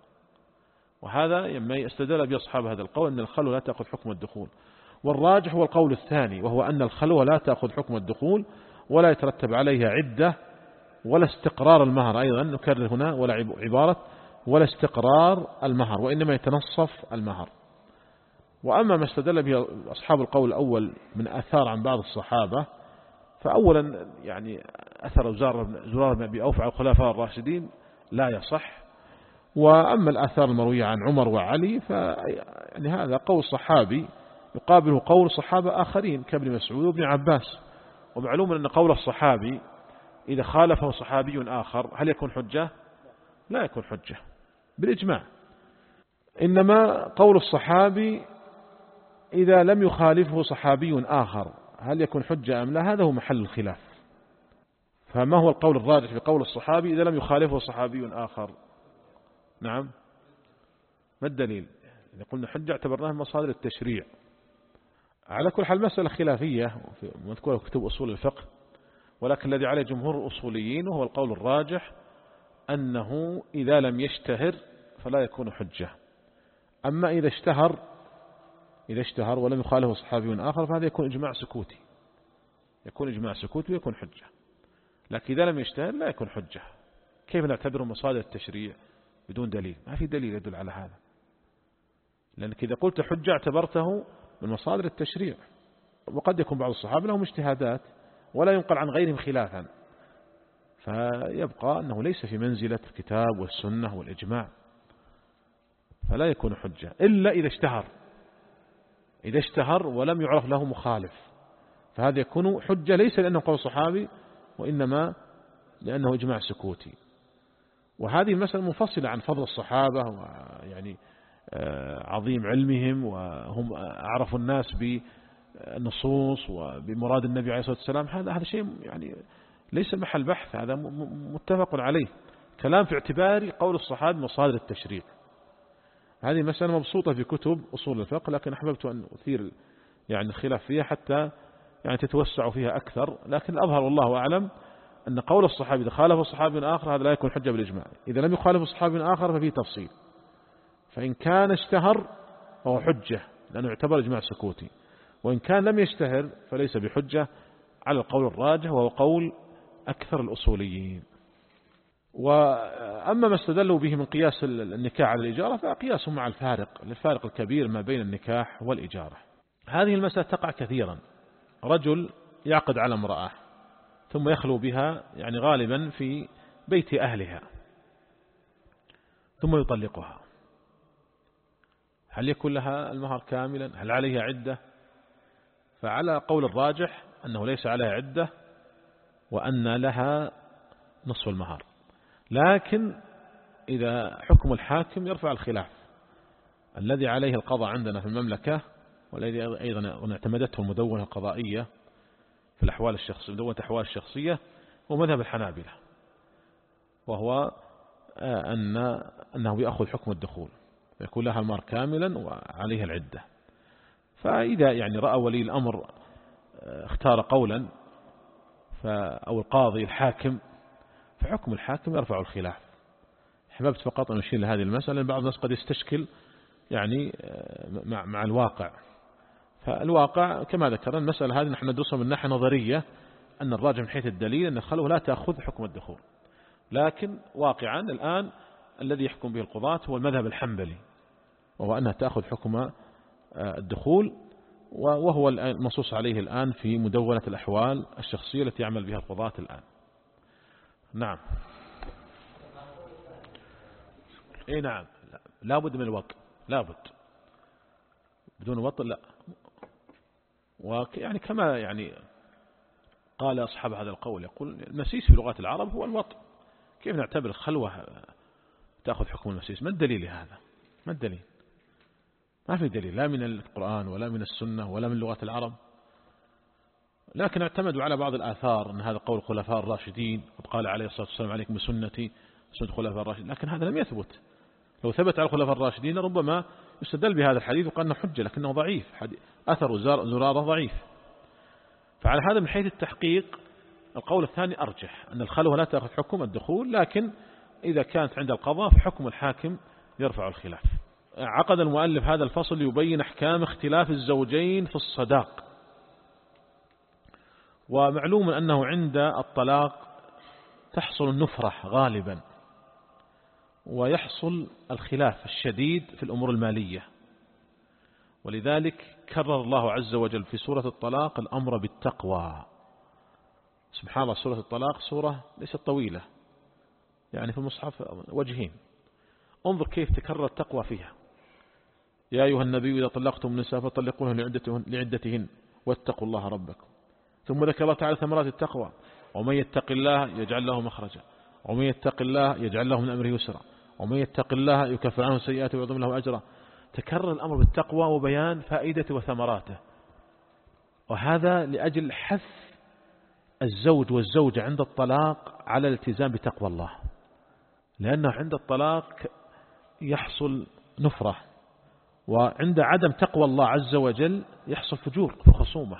وهذا يما يستدل به أصحاب هذا القول أن الخلوة لا تأخذ حكم الدخول. والراجح هو القول الثاني، وهو أن الخلوة لا تأخذ حكم الدخول ولا يترتب عليها عدة ولا استقرار المهر. أيضا نكرر هنا ولا عبارة ولا استقرار المهر، وإنما يتنصف المهر. وأما ما استدل به أصحاب القول الأول من آثار عن بعض الصحابة، فأولا يعني أثر زرار بن أبي أوفى على الخلفاء الراشدين لا يصح. وأما الآثار المروية عن عمر وعلي فيعني هذا قول صحابي يقابله قول صحابة آخرين كابن مسعود وابن عباس. ومعلوم أن قول الصحابي إذا خالفه صحابي آخر هل يكون حجة؟ لا يكون حجة بالإجماع. إنما قول الصحابي إذا لم يخالفه صحابي آخر هل يكون حجة أم لا؟ هذا هو محل الخلاف. فما هو القول الراجح في قول الصحابي إذا لم يخالفه صحابي آخر؟ نعم، ما الدليل؟ إذا قلنا حجة اعتبرناها من مصادر التشريع. على كل حال مسألة خلافية مذكورة في كتب أصول الفقه، ولكن الذي عليه جمهور الأصوليين وهو القول الراجح أنه إذا لم يشتهر فلا يكون حجة. أما إذا اشتهر إذا اشتهر ولم يخالفه صحابي آخر فهذا يكون إجماع سكوتي، يكون إجماع سكوتي ويكون حجة. لكن إذا لم يشتهر لا يكون حجة. كيف نعتبره مصادر التشريع بدون دليل؟ ما في دليل يدل على هذا، لأنك إذا قلت حجة اعتبرته من مصادر التشريع. وقد يكون بعض الصحابة لهم اجتهادات ولا ينقل عن غيرهم خلافا، فيبقى أنه ليس في منزلة الكتاب والسنة والإجماع، فلا يكون حجة إلا إذا اشتهر. إذا اشتهر ولم يعرف له مخالف فهذا يكون حجة، ليس لأنه قول صحابي وإنما لأنه إجماع سكوتي. وهذه المسألة منفصلة عن فضل الصحابة ويعني عظيم علمهم وهم أعرف الناس بالنصوص وبمراد النبي عليه الصلاة والسلام. هذا هذا شيء يعني ليس محل بحث، هذا متفق عليه. كلام في اعتبار قول الصحابة مصادر التشريع. هذه مسألة مبسوطة في كتب أصول الفقه، لكن أحببت أن أثير يعني الخلاف فيها حتى يعني تتوسع فيها أكثر. لكن الأظهر والله أعلم أن قول الصحابي إذا خالف الصحابي آخر هذا لا يكون حجة بالإجماع. إذا لم يخالف الصحابي آخر ففيه تفصيل، فإن كان اشتهر فهو حجة لأنه يعتبر إجماع سكوتي، وإن كان لم يشتهر فليس بحجة على القول الراجح وهو قول أكثر الأصوليين. وأما ما استدلوا به من قياس النكاح على الإجارة فقياسهم مع الفارق الفارق الكبير ما بين النكاح والإجارة. هذه المسألة تقع كثيرا، رجل يعقد على امرأة ثم يخلو بها يعني غالبا في بيت أهلها ثم يطلقها، هل يكون لها المهر كاملا؟ هل عليها عدة؟ فعلى قول الراجح أنه ليس عليها عدة وأن لها نصف المهر، لكن إذا حكم الحاكم يرفع الخلاف. الذي عليه القضاء عندنا في المملكة والذي أيضا اعتمدته المدونة القضائية في الأحوال الشخصية مدونة أحوال الشخصية هو مذهب الحنابلة، وهو أن أنه يأخذ حكم الدخول يكون لها المهر كاملا وعليها العدة. فإذا يعني رأى ولي الأمر اختار قولا أو القاضي الحاكم فحكم الحاكم يرفع الخلاف. حببت فقط أن أشير لهذه المسألة، لأن بعض الناس قد يستشكل يعني مع, مع الواقع. فالواقع كما ذكرنا المسألة هذه نحن ندرسها من ناحية نظرية أن الراجح من حيث الدليل أن الخلوة لا تأخذ حكم الدخول، لكن واقعا الآن الذي يحكم به القضاة هو المذهب الحنبلي، وهو أنها تأخذ حكم الدخول، وهو المنصوص عليه الآن في مدونة الأحوال الشخصية التي يعمل بها القضاة الآن. نعم. اي نعم، لا بد من الوطء، لا بد، بدون وطء لا. ويعني كما يعني قال أصحاب هذا القول، يقول المسيس في لغات العرب هو الوطء، كيف نعتبر الخلوة تأخذ حكم المسيس؟ ما الدليل لهذا؟ ما الدليل؟ ما في دليل لا من القرآن ولا من السنة ولا من لغات العرب، لكن اعتمدوا على بعض الآثار أن هذا قول الخلفاء الراشدين، قد قال عليه الصلاة والسلام عليكم بسنتي سنة الخلفاء الراشدين، لكن هذا لم يثبت. لو ثبت على الخلفاء الراشدين ربما يستدل بهذا الحديث وقال انه حجة، لكنه ضعيف، أثر زرارة ضعيف. فعلى هذا من حيث التحقيق القول الثاني أرجح، أن الخلوة لا تأخذ حكم الدخول، لكن إذا كانت عند القضاء فحكم الحاكم يرفع الخلاف. عقد المؤلف هذا الفصل يبين أحكام اختلاف الزوجين في الصداق. ومعلوم أنه عند الطلاق تحصل النفرة غالبا، ويحصل الخلاف الشديد في الأمور المالية، ولذلك كرر الله عز وجل في سورة الطلاق الأمر بالتقوى. سبحان الله، سورة الطلاق سورة ليست طويلة، يعني في المصحف وجهين، انظر كيف تكرر التقوى فيها. يا أيها النبي إذا طلقتم النساء فطلقوهن لعدتهن, لعدتهن واتقوا الله ربكم. ثم ذكر الله تعالى ثمرات التقوى: ومن يتق الله يجعل له مخرجا، ومن يتق الله يجعل له من أمره يسرا، ومن يتق الله يكفر عنه سيئاته ويعظم له أجرا. تكرر الأمر بالتقوى وبيان فائدته وثمراته، وهذا لأجل حث الزوج والزوجة عند الطلاق على الالتزام بتقوى الله، لأنه عند الطلاق يحصل نفرة، وعند عدم تقوى الله عز وجل يحصل فجور في الخصومة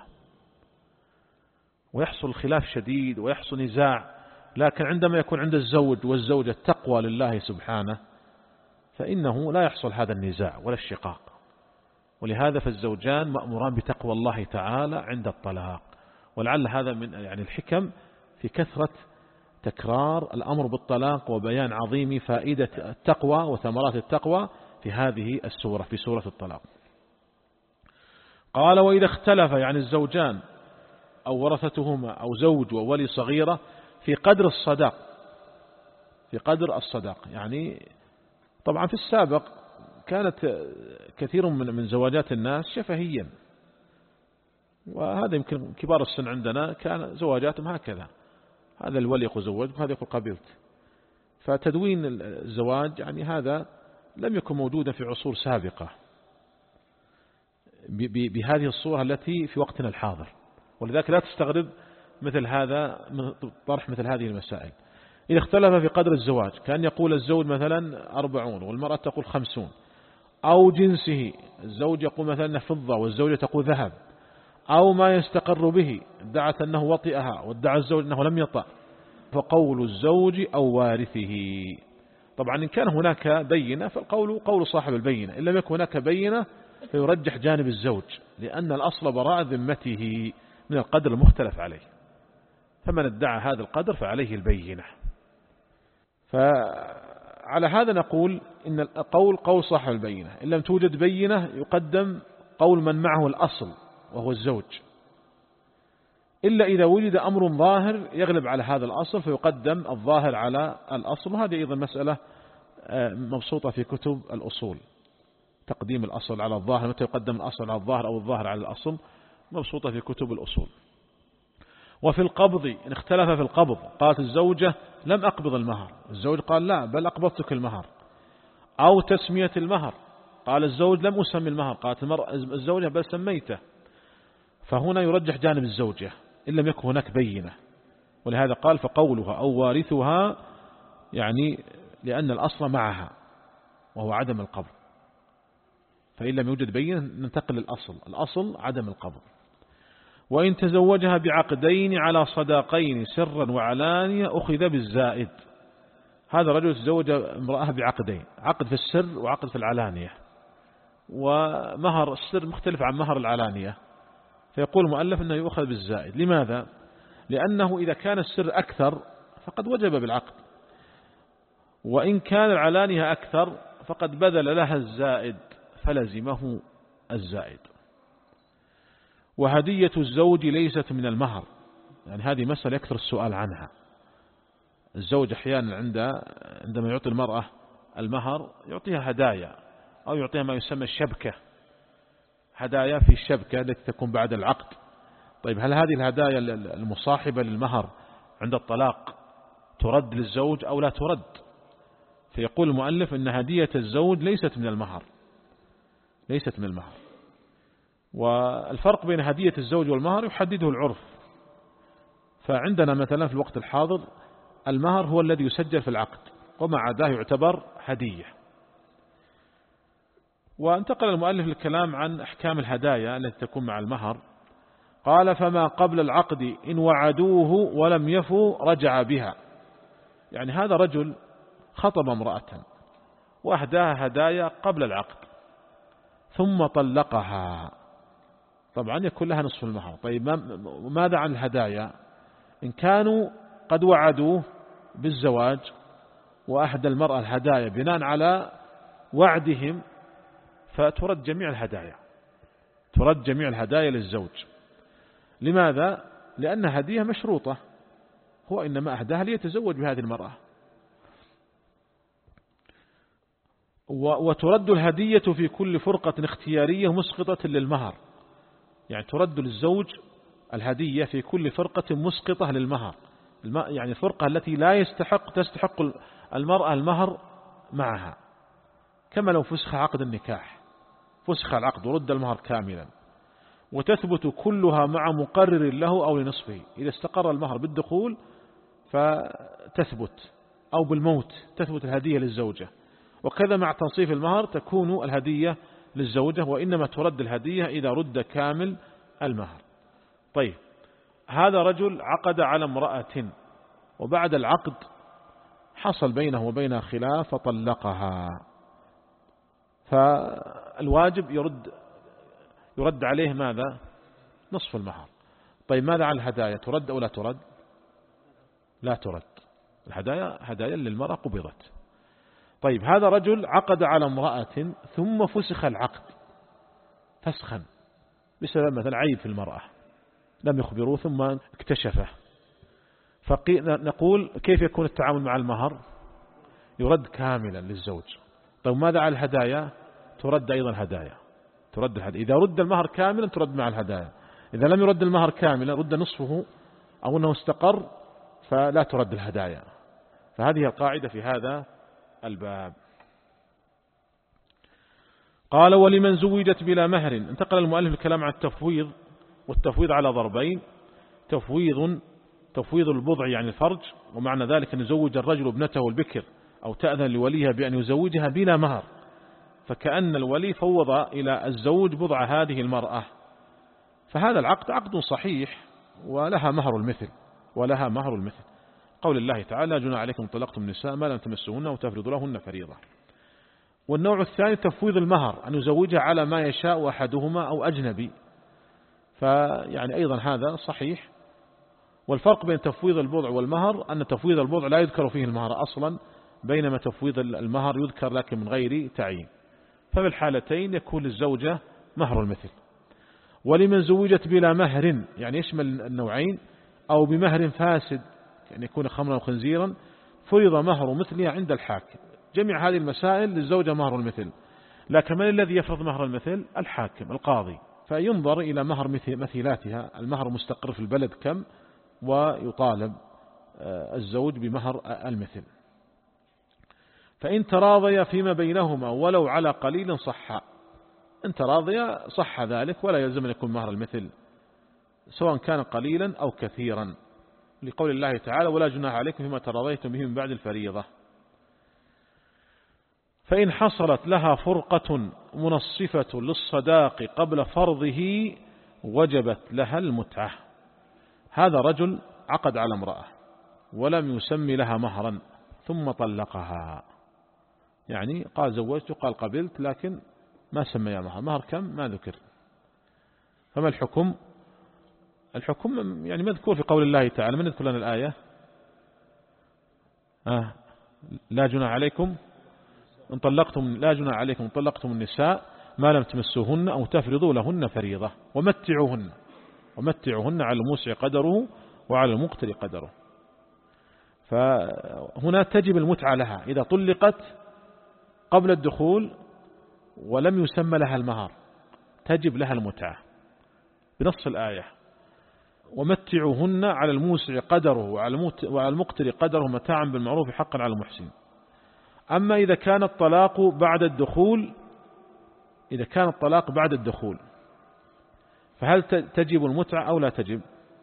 ويحصل خلاف شديد ويحصل نزاع. لكن عندما يكون عند الزوج والزوجة التقوى لله سبحانه فإنه لا يحصل هذا النزاع ولا الشقاق. ولهذا فالزوجان مأموران بتقوى الله تعالى عند الطلاق. ولعل هذا من يعني الحكم في كثرة تكرار الأمر بالطلاق وبيان عظيم فائدة التقوى وثمرات التقوى في هذه السورة، في سورة الطلاق. قال وإذا اختلف يعني الزوجان أو ورثتهما أو زوج وولي صغيرة في قدر الصداق، في قدر الصداق يعني طبعا في السابق كانت كثير من من زواجات الناس شفهيا، وهذا يمكن كبار السن عندنا كان زواجاتهم هكذا، هذا الولي يقول زوجك وهذا يقول قبلت. فتدوين الزواج يعني هذا لم يكن موجودا في عصور سابقة بهذه الصورة التي في وقتنا الحاضر، ولذلك لا تستغرب مثل هذا طرح مثل هذه المسائل. إذا اختلف في قدر الزواج كان يقول الزوج مثلا أربعون والمرأة تقول خمسون، أو جنسه، الزوج يقول مثلا فضة والزوجة تقول ذهب، أو ما يستقر به، ادعت أنه وطئها وادعى الزوج أنه لم يطأ، فقول الزوج أو وارثه. طبعا إن كان هناك بينة فالقول قول صاحب البينة، إن لم يكن هناك بينة فيرجح جانب الزوج، لأن الأصل براء ذمته من القدر المختلف عليه، فمن ادعى هذا القدر فعليه البينة. فعلى هذا نقول إن القول قول صاحب البينة، إن لم توجد بينة يقدم قول من معه الأصل وهو الزوج، إلا إذا وجد أمر ظاهر يغلب على هذا الأصل فيقدم الظاهر على الأصل. وهذه أيضا مسألة مبسوطة في كتب الأصول، تقديم الأصل على الظاهر، متى يقدم الأصل على الظاهر أو الظاهر على الأصل، مبسوطة في كتب الأصول. وفي القبض إن اختلف في القبض، قالت الزوجة لم أقبض المهر، الزوج قال لا بل أقبضتك المهر. أو تسمية المهر، قال الزوج لم أسمي المهر، قالت الزوجة بل سميته، فهنا يرجح جانب الزوجة إن لم يكن هناك بينة. ولهذا قال فقولها أو وارثها، يعني لأن الأصل معها وهو عدم القبض، فإن لم يوجد بينة ننتقل للأصل، الأصل عدم القبض. وإن تزوجها بعقدين على صداقين سرا وعلانية أخذ بالزائد. هذا رجل تزوج امرأة بعقدين، عقد في السر وعقد في العلانية، ومهر السر مختلف عن مهر العلانية، فيقول المؤلف أنه يؤخذ بالزائد. لماذا؟ لأنه إذا كان السر أكثر فقد وجب بالعقد، وإن كان العلانية أكثر فقد بذل لها الزائد فلزمه الزائد. وهدية الزوج ليست من المهر، يعني هذه مسألة يكثر السؤال عنها. الزوج أحيانا عندما يعطي المرأة المهر يعطيها هدايا أو يعطيها ما يسمى الشبكة، هدايا في الشبكة التي تكون بعد العقد. طيب هل هذه الهدايا المصاحبة للمهر عند الطلاق ترد للزوج أو لا ترد؟ فيقول المؤلف إن هدية الزوج ليست من المهر، ليست من المهر. والفرق بين هدية الزوج والمهر يحدده العرف. فعندنا مثلا في الوقت الحاضر المهر هو الذي يسجل في العقد، وما عداه يعتبر هدية. وانتقل المؤلف للكلام عن أحكام الهدايا التي تكون مع المهر. قال فما قبل العقد إن وعدوه ولم يفوا رجع بها. يعني هذا رجل خطب امرأة وأهداها هدايا قبل العقد ثم طلقها، طبعا يكون لها نصف المهر. طيب ماذا عن الهدايا؟ إن كانوا قد وعدوه بالزواج وأهدى المرأة الهدايا بناء على وعدهم فترد جميع الهدايا، ترد جميع الهدايا للزوج. لماذا؟ لأن هدية مشروطة، هو إنما أهداها ليتزوج بهذه المرأة. وترد الهدية في كل فرقة اختيارية مسقطة للمهر، يعني ترد للزوج الهدية في كل فرقة مسقطة للمهر، يعني الفرقة التي لا يستحق تستحق المرأة المهر معها، كما لو فسخ عقد النكاح، فسخ العقد ورد المهر كاملا، وتثبت كلها مع مقرر له أو لنصفه. إذا استقر المهر بالدخول فتثبت، أو بالموت تثبت الهدية للزوجة، وكذا مع تنصيف المهر تكون الهدية للزوجة، وإنما ترد الهدية إذا رد كامل المهر. طيب، هذا رجل عقد على امرأة، وبعد العقد حصل بينه وبينها خلاف فطلقها، فالواجب يرد يرد عليه ماذا؟ نصف المهر. طيب، ماذا عن الهدايا؟ ترد أو لا ترد؟ لا ترد، الهدايا هدايا للمرأة قبضت. طيب، هذا رجل عقد على امرأة ثم فسخ العقد فسخا بسبب مثلا عيب في المرأة لم يخبروه ثم اكتشفه، فنقول كيف يكون التعامل مع المهر؟ يرد كاملا للزوج. طيب، ماذا على الهدايا؟ ترد أيضا هدايا، ترد الهدايا. إذا رد المهر كاملا ترد مع الهدايا، إذا لم يرد المهر كاملا رد نصفه أو أنه استقر فلا ترد الهدايا. فهذه القاعدة في هذا الباب. قال: ولمن زوجت بلا مهر. انتقل المؤلف الكلام عن التفويض، والتفويض على ضربين: تفويض تفويض البضع يعني الفرج، ومعنى ذلك أن يزوج الرجل ابنته البكر أو تأذن لوليها بأن يزوجها بلا مهر، فكأن الولي فوض إلى الزوج بضع هذه المرأة، فهذا العقد عقد صحيح ولها مهر المثل ولها مهر المثل. قول الله تعالى: جنى عليكم طلقتم النساء ما لم تمسوهن وتفرضوا لهن فريضة. والنوع الثاني تفويض المهر، أن يزوجها على ما يشاء أحدهما أو أجنبي، فيعني أيضا هذا صحيح. والفرق بين تفويض البضع والمهر أن تفويض البضع لا يذكر فيه المهر أصلا، بينما تفويض المهر يذكر لكن من غير تعيين، ففي الحالتين يكون للزوجة مهر المثل. ولمن زوجت بلا مهر يعني يشمل النوعين، أو بمهر فاسد يعني يكون خمرا وخنزيرا، فرض مهر مثلها عند الحاكم. جميع هذه المسائل للزوجة مهر المثل، لكن من الذي يفرض مهر المثل؟ الحاكم القاضي، فينظر إلى مهر مثيلاتها، المهر مستقر في البلد كم، ويطالب الزوج بمهر المثل. فإن تراضيا فيما بينهما ولو على قليل صح، إن تراضيا صح ذلك ولا يلزم أن يكون مهر المثل سواء كان قليلا أو كثيرا، لقول الله تعالى: ولا جناح عليكم فيما تراضيتم به من بعد الفريضة. فإن حصلت لها فرقة منصفة للصداق قبل فرضه وجبت لها المتعة. هذا رجل عقد على امرأة ولم يسمي لها مهرا ثم طلقها، يعني قال زوجت قال قبلت لكن ما سمي مهر، مهر كم ما ذكر، فما الحكم؟ الحكم يعني مذكور في قول الله تعالى، من يذكر لنا الآية؟ آه لا جناح عليكم إن طلقتم لا جناح عليكم إن طلقتم النساء ما لم تمسوهن أو تفرضوا لهن فريضة ومتعوهن ومتعوهن على الموسع قدره وعلى المقتر قدره. فهنا تجب المتعة لها إذا طلقت قبل الدخول ولم يسمى لها المهر، تجب لها المتعة بنص الآية: ومتعوهن على الموسع قدره وعلى المقتر قدره متاعا بالمعروف حقا على المحسن. أما إذا كان الطلاق بعد الدخول إذا كان الطلاق بعد الدخول فهل تجب المتعة أو لا تجب؟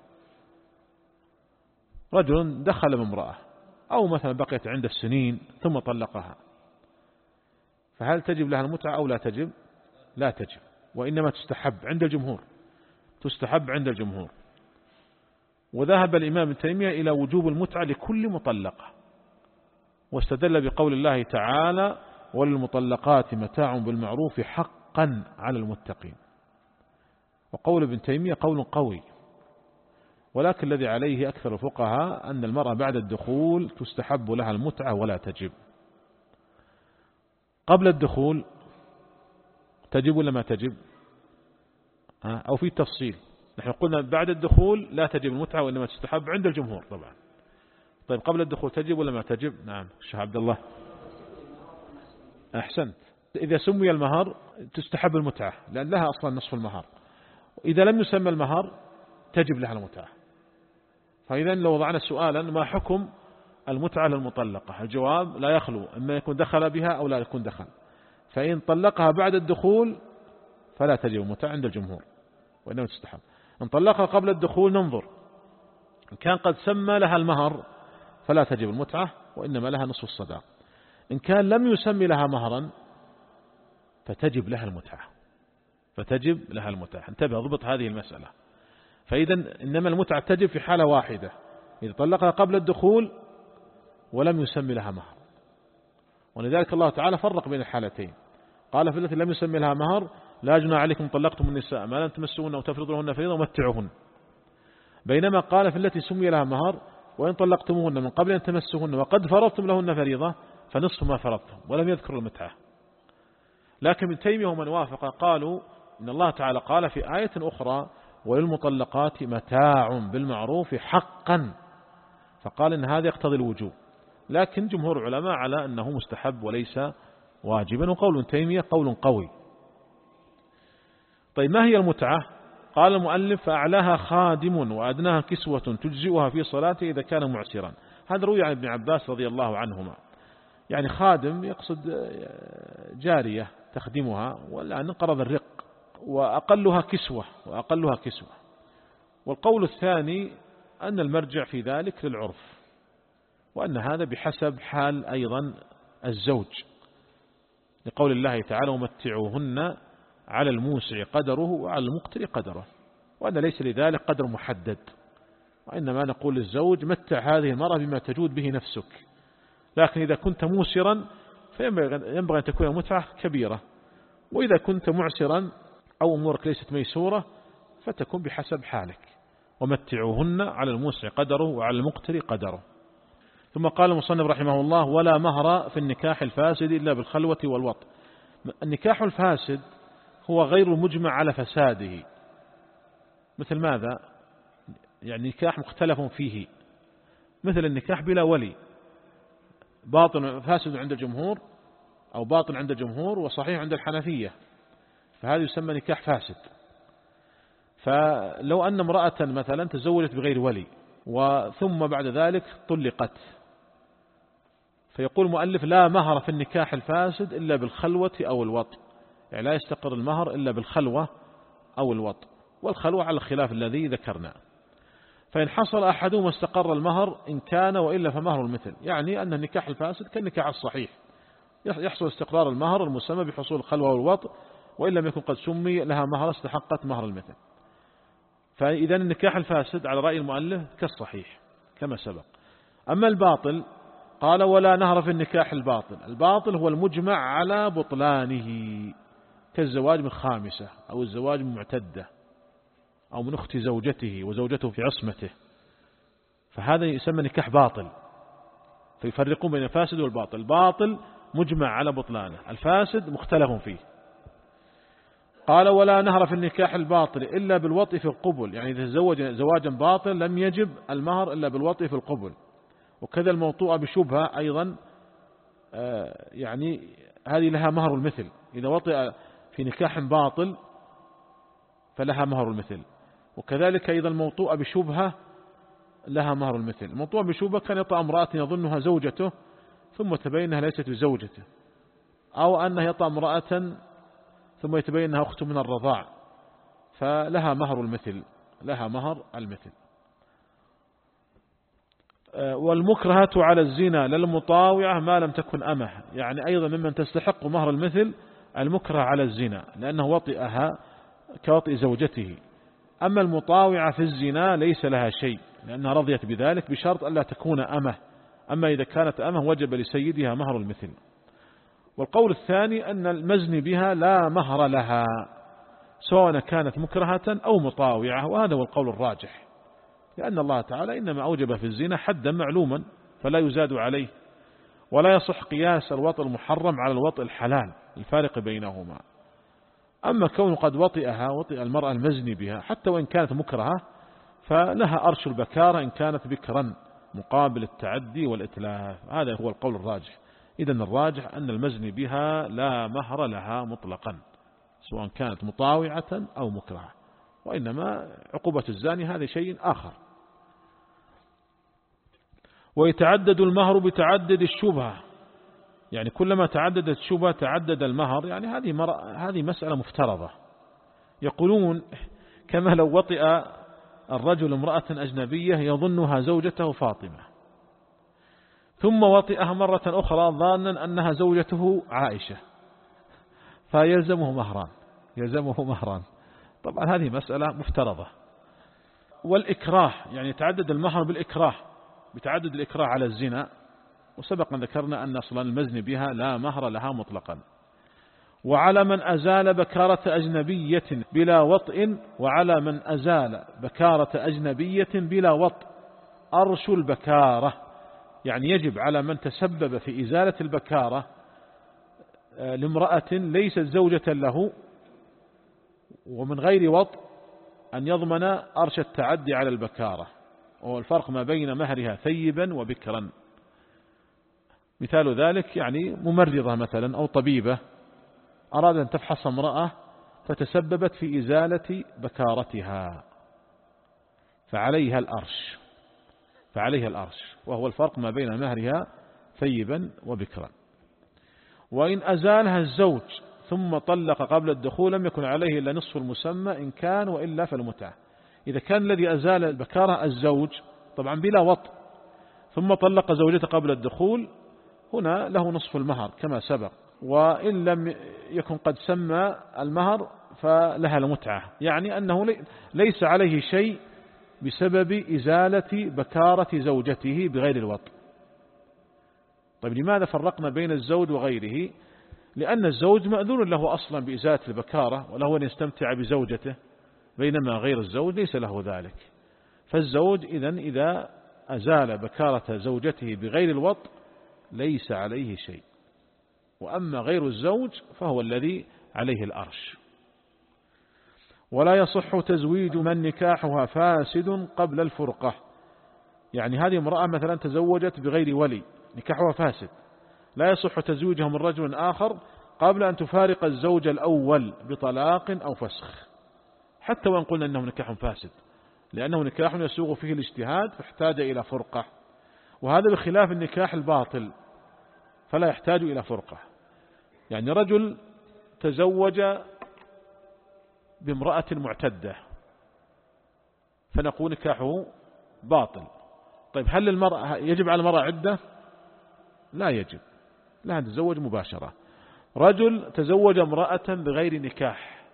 رجل دخل بامرأة أو مثلا بقيت عنده السنين ثم طلقها، فهل تجب لها المتعة أو لا تجب؟ لا تجب، وإنما تستحب عند الجمهور، تستحب عند الجمهور. وذهب الإمام ابن تيمية إلى وجوب المتعة لكل مطلقة، واستدل بقول الله تعالى: وللمطلقات متاع بالمعروف حقا على المتقين. وقول ابن تيمية قول قوي، ولكن الذي عليه أكثر الفقهاء أن المرأة بعد الدخول تستحب لها المتعة ولا تجب. قبل الدخول تجب ولا ما تجب؟ أو في تفصيل؟ نحن قلنا بعد الدخول لا تجب المتعة وإنما تستحب عند الجمهور طبعا. طيب، قبل الدخول تجب ولا ما تجب؟ نعم الشيخ عبد الله أحسنت. إذا سمي المهر تستحب المتعة لأن لها أصلا نصف المهر، إذا لم يسمى المهر تجب لها المتعة. فإذا لو وضعنا سؤالا: ما حكم المتعة للمطلقة؟ الجواب لا يخلو، إما يكون دخل بها أو لا يكون دخل. فإن طلقها بعد الدخول فلا تجب المتعة عند الجمهور وإنما تستحب. إن طلقها قبل الدخول ننظر، إن كان قد سمى لها المهر فلا تجب المتعة وإنما لها نصف الصداق. إن كان لم يسمي لها مهرا فتجب لها المتعة، فتجب لها المتعة. انتبه ضبط هذه المسألة. فإذا إنما المتعة تجب في حالة واحدة، إذا طلقها قبل الدخول ولم يسمي لها مهر. ولذلك الله تعالى فرق بين الحالتين، قال في التي لم يسمي لها مهر لا جناح عليكم طلقتم النساء ما لم تمسوهن أو تفرضوا لهن فريضة ومتعوهن، بينما قال في التي سمي لها مهر وإن طلقتموهن من قبل أن تمسوهن وقد فرضتم لهن فريضة فنصف ما فرضتم، ولم يذكر المتعة. لكن ابن تيمية ومن وافق قالوا إن الله تعالى قال في آية أخرى وللمطلقات متاع بالمعروف حقا، فقال إن هذا يقتضي الوجوب، لكن جمهور العلماء على أنه مستحب وليس واجبا، وقول ابن تيمية قول قوي. طيب ما هي المتعة؟ قال المؤلف فأعلاها خادم وأدناها كسوة تجزئها في صلاته إذا كان معسرا. هذا روي عن ابن عباس رضي الله عنهما، يعني خادم يقصد جارية تخدمها، والآن انقرض الرق، وأقلها كسوة وأقلها كسوة. والقول الثاني أن المرجع في ذلك للعرف، وأن هذا بحسب حال أيضا الزوج، لقول الله تعالى ومتعوهن على الموسع قدره وعلى المقتر قدره، وأن ليس لذلك قدر محدد، وإنما نقول للزوج متع هذه المرأة بما تجود به نفسك، لكن إذا كنت موسرا فينبغي أن تكون متعة كبيرة، وإذا كنت معسرا أو أمورك ليست ميسورة فتكون بحسب حالك. ومتعوهن على الموسع قدره وعلى المقتر قدره. ثم قال المصنف رحمه الله ولا مهر في النكاح الفاسد إلا بالخلوة والوطء. النكاح الفاسد هو غير المجمع على فساده، مثل ماذا؟ يعني نكاح مختلف فيه، مثل النكاح بلا ولي، باطن فاسد عند الجمهور أو باطن عند الجمهور وصحيح عند الحنفية، فهذا يسمى نكاح فاسد. فلو أن امرأة مثلا تزوجت بغير ولي وثم بعد ذلك طلقت، فيقول المؤلف لا مهر في النكاح الفاسد إلا بالخلوة أو الوطء، يعني لا يستقر المهر إلا بالخلوة أو الوطء، والخلوة على الخلاف الذي ذكرنا. فإن حصل أحدهما استقر المهر إن كان، وإلا فمهر المثل، يعني أن النكاح الفاسد كالنكاح الصحيح، يحصل استقرار المهر المسمى بحصول الخلوة والوطء، وإن لم يكن قد سمي لها مهر استحقت مهر المثل. فإذا النكاح الفاسد على رأي المؤلف كالصحيح كما سبق. أما الباطل قال ولا نهر في النكاح الباطل. الباطل هو المجمع على بطلانه، كالزواج من خامسة أو الزواج من معتدة أو من أخت زوجته وزوجته في عصمته، فهذا يسمى نكاح باطل. فيفرقون بين الفاسد والباطل. الباطل مجمع على بطلانه، الفاسد مختلف فيه. قال ولا نهر في النكاح الباطل إلا بالوطء في القبل، يعني إذا تزوج زواجا باطل لم يجب المهر إلا بالوطء في القبل. وكذا الموطوءة بشبهة أيضا، يعني هذه لها مهر المثل، إذا وطئ في نكاح باطل فلها مهر المثل. وكذلك أيضا الموطوءة بشبهة لها مهر المثل. الموطوءة بشبهة كان يطأ امرأة يظنها زوجته ثم تبين أنها ليست بزوجته، أو أنه يطأ امرأة ثم يتبين أنها أخت من الرضاع، فلها مهر المثل، لها مهر المثل. والمكرهة على الزنا للمطاوعة ما لم تكن أمه، يعني أيضا ممن تستحق مهر المثل المكره على الزنا لأنه وطئها كوطئ زوجته. أما المطاوعة في الزنا ليس لها شيء لأنها رضيت بذلك بشرط ألا تكون أمه، أما إذا كانت أمه وجب لسيدها مهر المثل. والقول الثاني أن المزني بها لا مهر لها سواء كانت مكرهة أو مطاوعة، وهذا هو القول الراجح، لأن الله تعالى إنما أوجب في الزنا حدا معلوما فلا يزاد عليه، ولا يصح قياس الوطء المحرم على الوطء الحلال، الفارق بينهما. أما كون قد وطئها وطئ المرأة المزني بها حتى وإن كانت مكرهة فلها أرش البكارة إن كانت بكرا مقابل التعدي والإتلاف، هذا هو القول الراجح. إذن الراجح أن المزني بها لا مهر لها مطلقا سواء كانت مطاوعة أو مكرهة، وإنما عقوبة الزاني هذا شيء آخر. ويتعدد المهر بتعدد الشبهة، يعني كلما تعددت الشبهة تعدد المهر، يعني هذه مر... هذه مسألة مفترضة. يقولون كما لو وطئ الرجل امرأة أجنبية يظنها زوجته فاطمة، ثم وطئها مرة أخرى ظانا أنها زوجته عائشة، فيلزمه مهران، يلزمه مهران. طبعا هذه مسألة مفترضة. والإكراه، يعني يتعدد المهر بالإكراه، بتعدد الإكراه على الزنا، وسبق أن ذكرنا أن أصلا المزن بها لا مهر لها مطلقا. وعلى من أزال بكارة أجنبية بلا وطئ، وعلى من أزال بكارة أجنبية بلا وطئ أرش البكارة، يعني يجب على من تسبب في إزالة البكارة لامرأة ليست زوجة له ومن غير وطئ أن يضمن أرش التعدي على البكارة، وهو الفرق ما بين مهرها ثيبا وبكرا. مثال ذلك يعني ممرضة مثلا أو طبيبة أراد أن تفحص امرأة فتسببت في إزالة بكارتها، فعليها الأرش، فعليها الأرش، وهو الفرق ما بين مهرها ثيبا وبكرا. وإن أزالها الزوج ثم طلق قبل الدخول لم يكن عليه إلا نصف المسمى إن كان، وإلا فالمتعة. إذا كان الذي أزال البكارة الزوج طبعا بلا وطء ثم طلق زوجته قبل الدخول، هنا له نصف المهر كما سبق. وإن لم يكن قد سمى المهر فلها المتعة، يعني أنه ليس عليه شيء بسبب إزالة بكارة زوجته بغير الوطء. طيب لماذا فرقنا بين الزوج وغيره؟ لأن الزوج مأذون له أصلا بإزالة البكارة وله أن يستمتع بزوجته، بينما غير الزوج ليس له ذلك. فالزوج إذن إذا أزال بكارة زوجته بغير الوطء ليس عليه شيء، وأما غير الزوج فهو الذي عليه الأرش. ولا يصح تزويج من نكاحها فاسد قبل الفرقة، يعني هذه امرأة مثلا تزوجت بغير ولي، نكاحها فاسد، لا يصح تزويجها من رجل آخر قبل أن تفارق الزوج الأول بطلاق أو فسخ، حتى وإن قلنا أنه نكاح فاسد، لأنه نكاح يسوغ فيه الاجتهاد فاحتاج إلى فرقة، وهذا بخلاف النكاح الباطل فلا يحتاج إلى فرقة. يعني رجل تزوج بامرأة معتدة فنقول نكاحه باطل. طيب هل المرأة يجب على المرأة عدة؟ لا يجب، لا تتزوج مباشرة. رجل تزوج امرأة بغير نكاح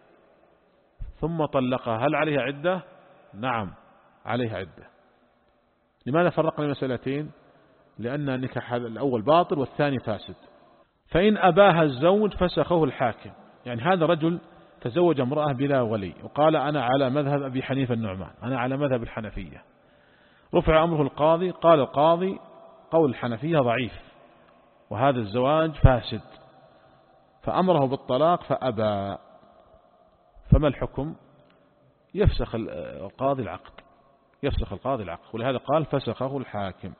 ثم طلقها، هل عليها عدة؟ نعم عليها عدة. لماذا فرقنا المسألتين؟ لأن النكاح الأول باطل والثاني فاسد. فإن أباها الزوج فسخه الحاكم، يعني هذا رجل تزوج امرأة بلا ولي وقال أنا على مذهب أبي حنيفة النعمان، أنا على مذهب الحنفية، رفع أمره القاضي، قال القاضي قول الحنفية ضعيف وهذا الزواج فاسد، فأمره بالطلاق فأبى، فما الحكم؟ يفسخ القاضي العقد، يفسخ القاضي العقد، ولهذا قال فسخه الحاكم.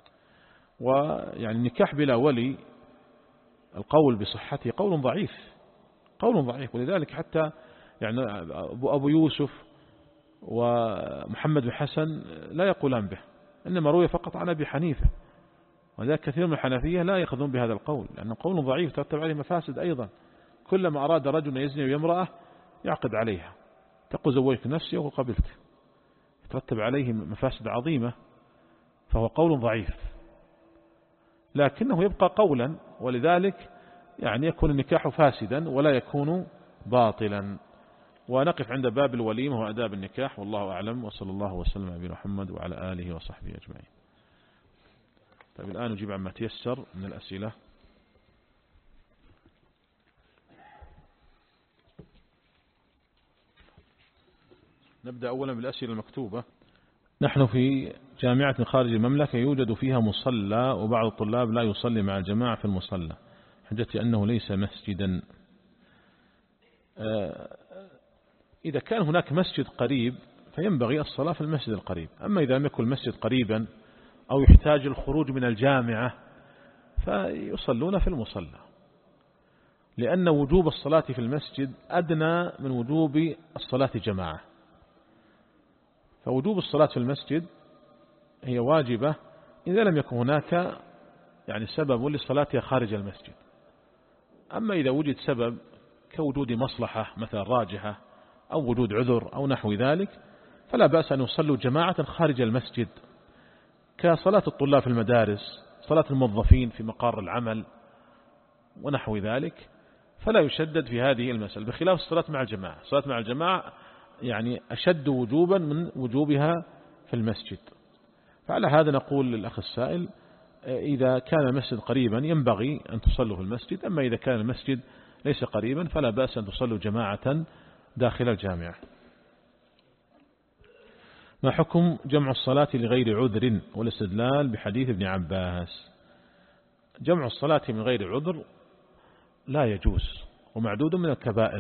ويعني النكاح بلا ولي القول بصحته قول ضعيف، قول ضعيف، ولذلك حتى يعني أبو يوسف ومحمد بن حسن لا يقولان به، إنما روي فقط عن أبي حنيفة، وذلك كثير من الحنفية لا يأخذون بهذا القول لأنه قول ضعيف ترتب عليه مفاسد أيضا. كلما أراد رجل يزني بامرأة يعقد عليها، تقول زوجت نفسي وقبلت، ترتب عليه مفاسد عظيمة، فهو قول ضعيف لكنه يبقى قولا، ولذلك يعني يكون النكاح فاسدا ولا يكون باطلا. ونقف عند باب الوليمة وأداب النكاح، والله أعلم، وصلى الله وسلم على محمد وعلى آله وصحبه أجمعين. طيب الآن نجيب عما تيسر من الأسئلة. نبدأ أولا بالأسئلة المكتوبة. نحن في جامعة من خارج المملكة يوجد فيها مصلى، وبعض الطلاب لا يصلي مع الجماعة في المصلى حجة أنه ليس مسجدا. إذا كان هناك مسجد قريب فينبغي الصلاة في المسجد القريب، أما إذا لم يكن المسجد قريبا أو يحتاج الخروج من الجامعة فيصلون في المصلى، لأن وجوب الصلاة في المسجد أدنى من وجوب الصلاة جماعة. فوجوب الصلاة في المسجد هي واجبة إذا لم يكن هناك يعني سبب لصلاتها خارج المسجد. أما إذا وجد سبب كوجود مصلحة مثلا راجحة أو وجود عذر أو نحو ذلك فلا بأس أن يصلوا جماعة خارج المسجد، كصلاة الطلاب في المدارس، صلاة الموظفين في مقار العمل ونحو ذلك، فلا يشدد في هذه المسألة، بخلاف الصلاة مع الجماعة. الصلاة مع الجماعة يعني أشد وجوبا من وجوبها في المسجد. فعلى هذا نقول للأخ السائل إذا كان المسجد قريبا ينبغي أن تصلوا في المسجد، أما إذا كان المسجد ليس قريبا فلا بأس أن تصلوا جماعة داخل الجامعة. ما حكم جمع الصلاة لغير عذر والاستدلال بحديث ابن عباس؟ جمع الصلاة من غير عذر لا يجوز ومعدود من الكبائر،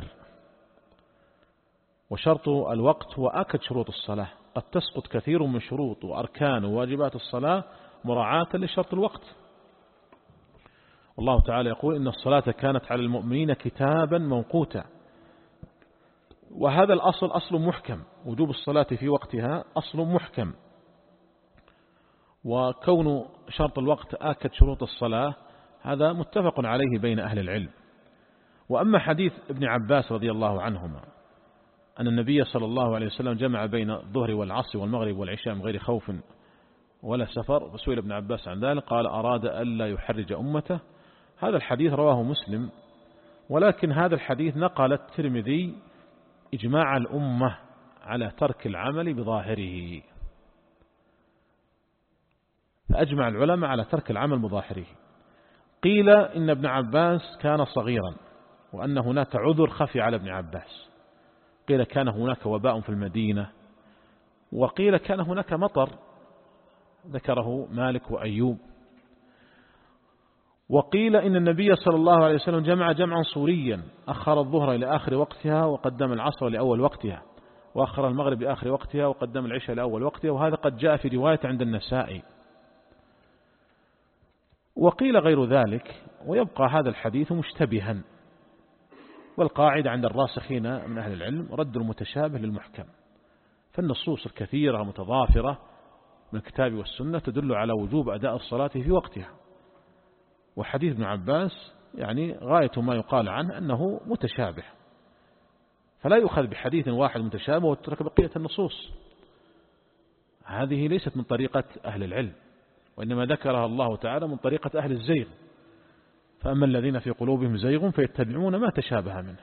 وشرط الوقت وآكد شروط الصلاة، قد تسقط كثير من شروط وأركان وواجبات الصلاة مراعاة لشرط الوقت. والله تعالى يقول إن الصلاة كانت على المؤمنين كتابا موقوتا، وهذا الأصل أصل محكم، وجوب الصلاة في وقتها أصل محكم، وكون شرط الوقت آكد شروط الصلاة هذا متفق عليه بين أهل العلم. وأما حديث ابن عباس رضي الله عنهما أن النبي صلى الله عليه وسلم جمع بين الظهر والعصر والمغرب والعشاء من غير خوف ولا سفر، فسئل ابن عباس عن ذلك قال أراد ألا يحرج أمته. هذا الحديث رواه مسلم، ولكن هذا الحديث نقل الترمذي إجماع الأمة على ترك العمل بظاهره، فأجمع العلماء على ترك العمل بظاهره. قيل إن ابن عباس كان صغيرا وأن هناك عذر خفي على ابن عباس، قيل كان هناك وباء في المدينة، وقيل كان هناك مطر ذكره مالك وأيوب، وقيل إن النبي صلى الله عليه وسلم جمع جمعا صوريا، أخر الظهر إلى آخر وقتها وقدم العصر لأول وقتها، وأخر المغرب لآخر وقتها وقدم العشاء لأول وقتها، وهذا قد جاء في رواية عند النسائي. وقيل غير ذلك، ويبقى هذا الحديث مشتبها، والقاعدة عند الراسخين من أهل العلم رد المتشابه للمحكم، فالنصوص الكثيرة متضافرة من الكتاب والسنة تدل على وجوب أداء الصلاة في وقتها. وحديث ابن عباس يعني غاية ما يقال عنه أنه متشابه، فلا يؤخذ بحديث واحد متشابه وتترك بقية النصوص. هذه ليست من طريقة أهل العلم، وإنما ذكرها الله تعالى من طريقة أهل الزيغ، فأما الذين في قلوبهم زيغ فيتبعون ما تشابه منه.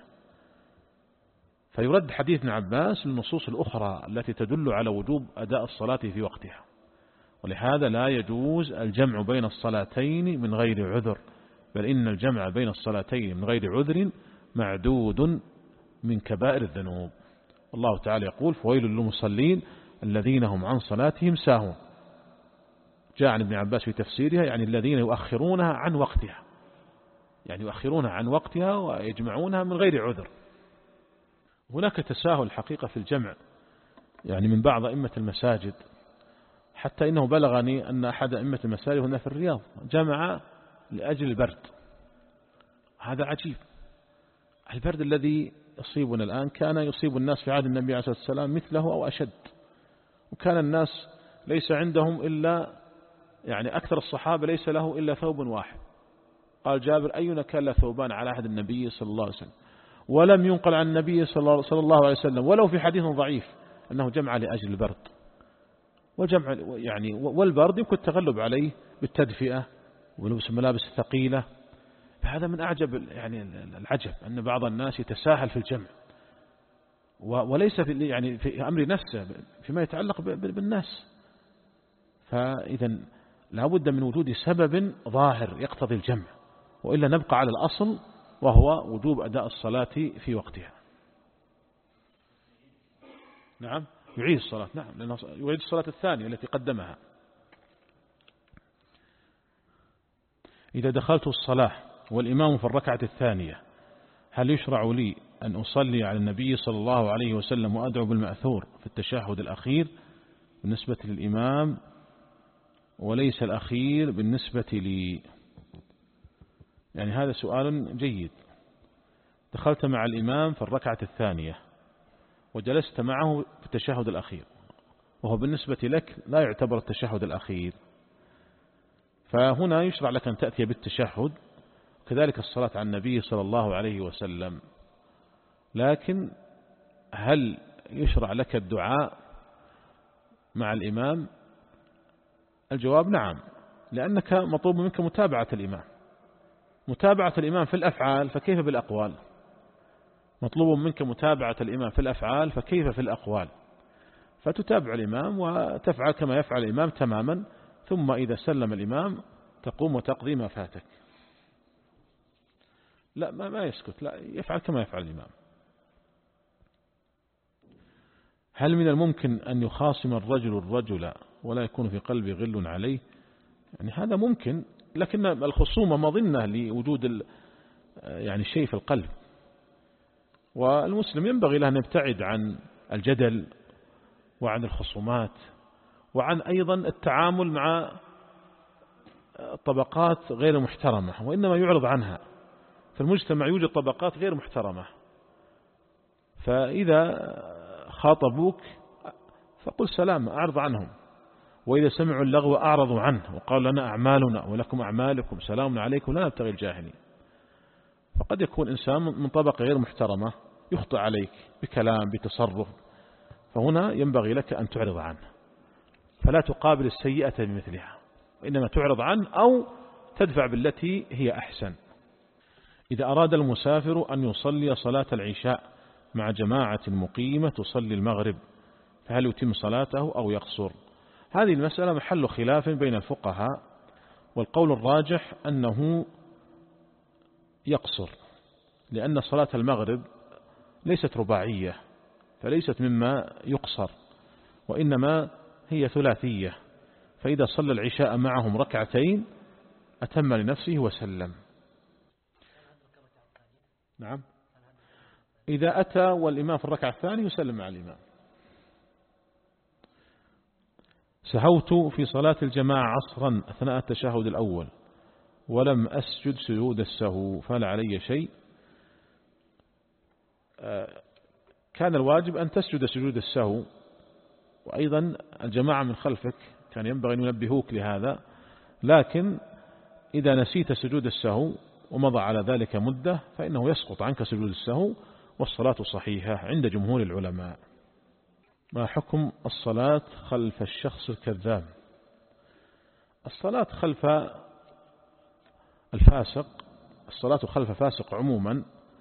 فيرد حديث ابن عباس للنصوص الأخرى التي تدل على وجوب أداء الصلاة في وقتها، ولهذا لا يجوز الجمع بين الصلاتين من غير عذر، بل إن الجمع بين الصلاتين من غير عذر معدود من كبائر الذنوب. الله تعالى يقول فويل للمصلين الذين هم عن صلاتهم ساهون. جاء عن ابن عباس في تفسيرها يعني الذين يؤخرونها عن وقتها، يعني يؤخرونها عن وقتها ويجمعونها من غير عذر. هناك تساهل حقيقة في الجمع يعني من بعض أئمة المساجد، حتى إنه بلغني أن أحد أئمة المساجد هنا في الرياض جمع لأجل البرد. هذا عجيب، البرد الذي يصيبنا الآن كان يصيب الناس في عهد النبي عليه الصلاة والسلام مثله أو أشد، وكان الناس ليس عندهم إلا يعني أكثر الصحابة ليس له إلا ثوب واحد. قال جابر أينا كان له ثوبان على عهد النبي صلى الله عليه وسلم، ولم ينقل عن النبي صلى الله عليه وسلم ولو في حديث ضعيف أنه جمع لأجل البرد. وجمع يعني والبرد يمكن التغلب عليه بالتدفئة ولبس الملابس الثقيلة. فهذا من أعجب يعني العجب أن بعض الناس يتساهل في الجمع، وليس في يعني في أمر نفسه فيما يتعلق بالناس. فإذا لا بد من وجود سبب ظاهر يقتضي الجمع، وإلا نبقى على الأصل وهو وجوب أداء الصلاة في وقتها. نعم يعيد الصلاة، نعم لأنه يعيد الصلاة الثانية التي قدمها. إذا دخلت الصلاة والإمام في الركعة الثانية هل يشرع لي أن أصلي على النبي صلى الله عليه وسلم وأدعو بالمأثور في التشهد الأخير بالنسبة للإمام وليس الأخير بالنسبة لي؟ يعني هذا سؤال جيد. دخلت مع الإمام في الركعة الثانية وجلست معه في التشهد الأخير، وهو بالنسبة لك لا يعتبر التشهد الأخير، فهنا يشرع لك أن تأتي بالتشهد، كذلك الصلاة على النبي صلى الله عليه وسلم. لكن هل يشرع لك الدعاء مع الإمام؟ الجواب نعم، لأنك مطلوب منك متابعة الإمام. متابعة الإمام في الأفعال فكيف بالأقوال؟ مطلوب منك متابعة الإمام في الأفعال فكيف في الأقوال؟ فتتابع الإمام وتفعل كما يفعل الإمام تماما، ثم إذا سلم الإمام تقوم وتقضي ما فاتك. لا ما, ما يسكت، لا يفعل كما يفعل الإمام. هل من الممكن أن يخاصم الرجل الرجل ولا يكون في قلبه غل عليه؟ يعني هذا ممكن، لكن الخصومة مظنة لوجود يعني شيء في القلب، والمسلم ينبغي له أن يبتعد عن الجدل وعن الخصومات وعن أيضا التعامل مع طبقات غير محترمة، وإنما يعرض عنها. في المجتمع يوجد طبقات غير محترمة، فإذا خاطبوك فقل سلام، أعرض عنهم. وإذا سمعوا اللغو أعرضوا عنه وقالوا لنا أعمالنا ولكم أعمالكم سلام عليكم لا نبتغي الجاهلين. فقد يكون إنسان من طبقة غير محترمة يخطئ عليك بكلام بتصرف، فهنا ينبغي لك أن تعرض عنه، فلا تقابل السيئة بمثلها، وإنما تعرض عنه أو تدفع بالتي هي أحسن. إذا أراد المسافر أن يصلي صلاة العشاء مع جماعة مقيمة تصلي المغرب، فهل يتم صلاته أو يقصر؟ هذه المسألة محل خلاف بين الفقهاء، والقول الراجح أنه يقصر، لأن صلاة المغرب ليست رباعية، فليست مما يقصر، وإنما هي ثلاثية، فإذا صلى العشاء معهم ركعتين أتم لنفسه وسلم. نعم، إذا أتى والإمام في الركعة الثانية يسلم مع الإمام. سهوت في صلاة الجماعة عصرا أثناء التشهد الأول ولم أسجد سجود السهو، فهل علي شيء؟ كان الواجب أن تسجد سجود السهو، وأيضا الجماعة من خلفك كان ينبغي أن ينبهوك لهذا، لكن إذا نسيت سجود السهو ومضى على ذلك مدة فإنه يسقط عنك سجود السهو والصلاة صحيحة عند جمهور العلماء. ما حكم الصلاة خلف الشخص الكذاب؟ الصلاة خلف الفاسق، الصلاة خلف فاسق عموما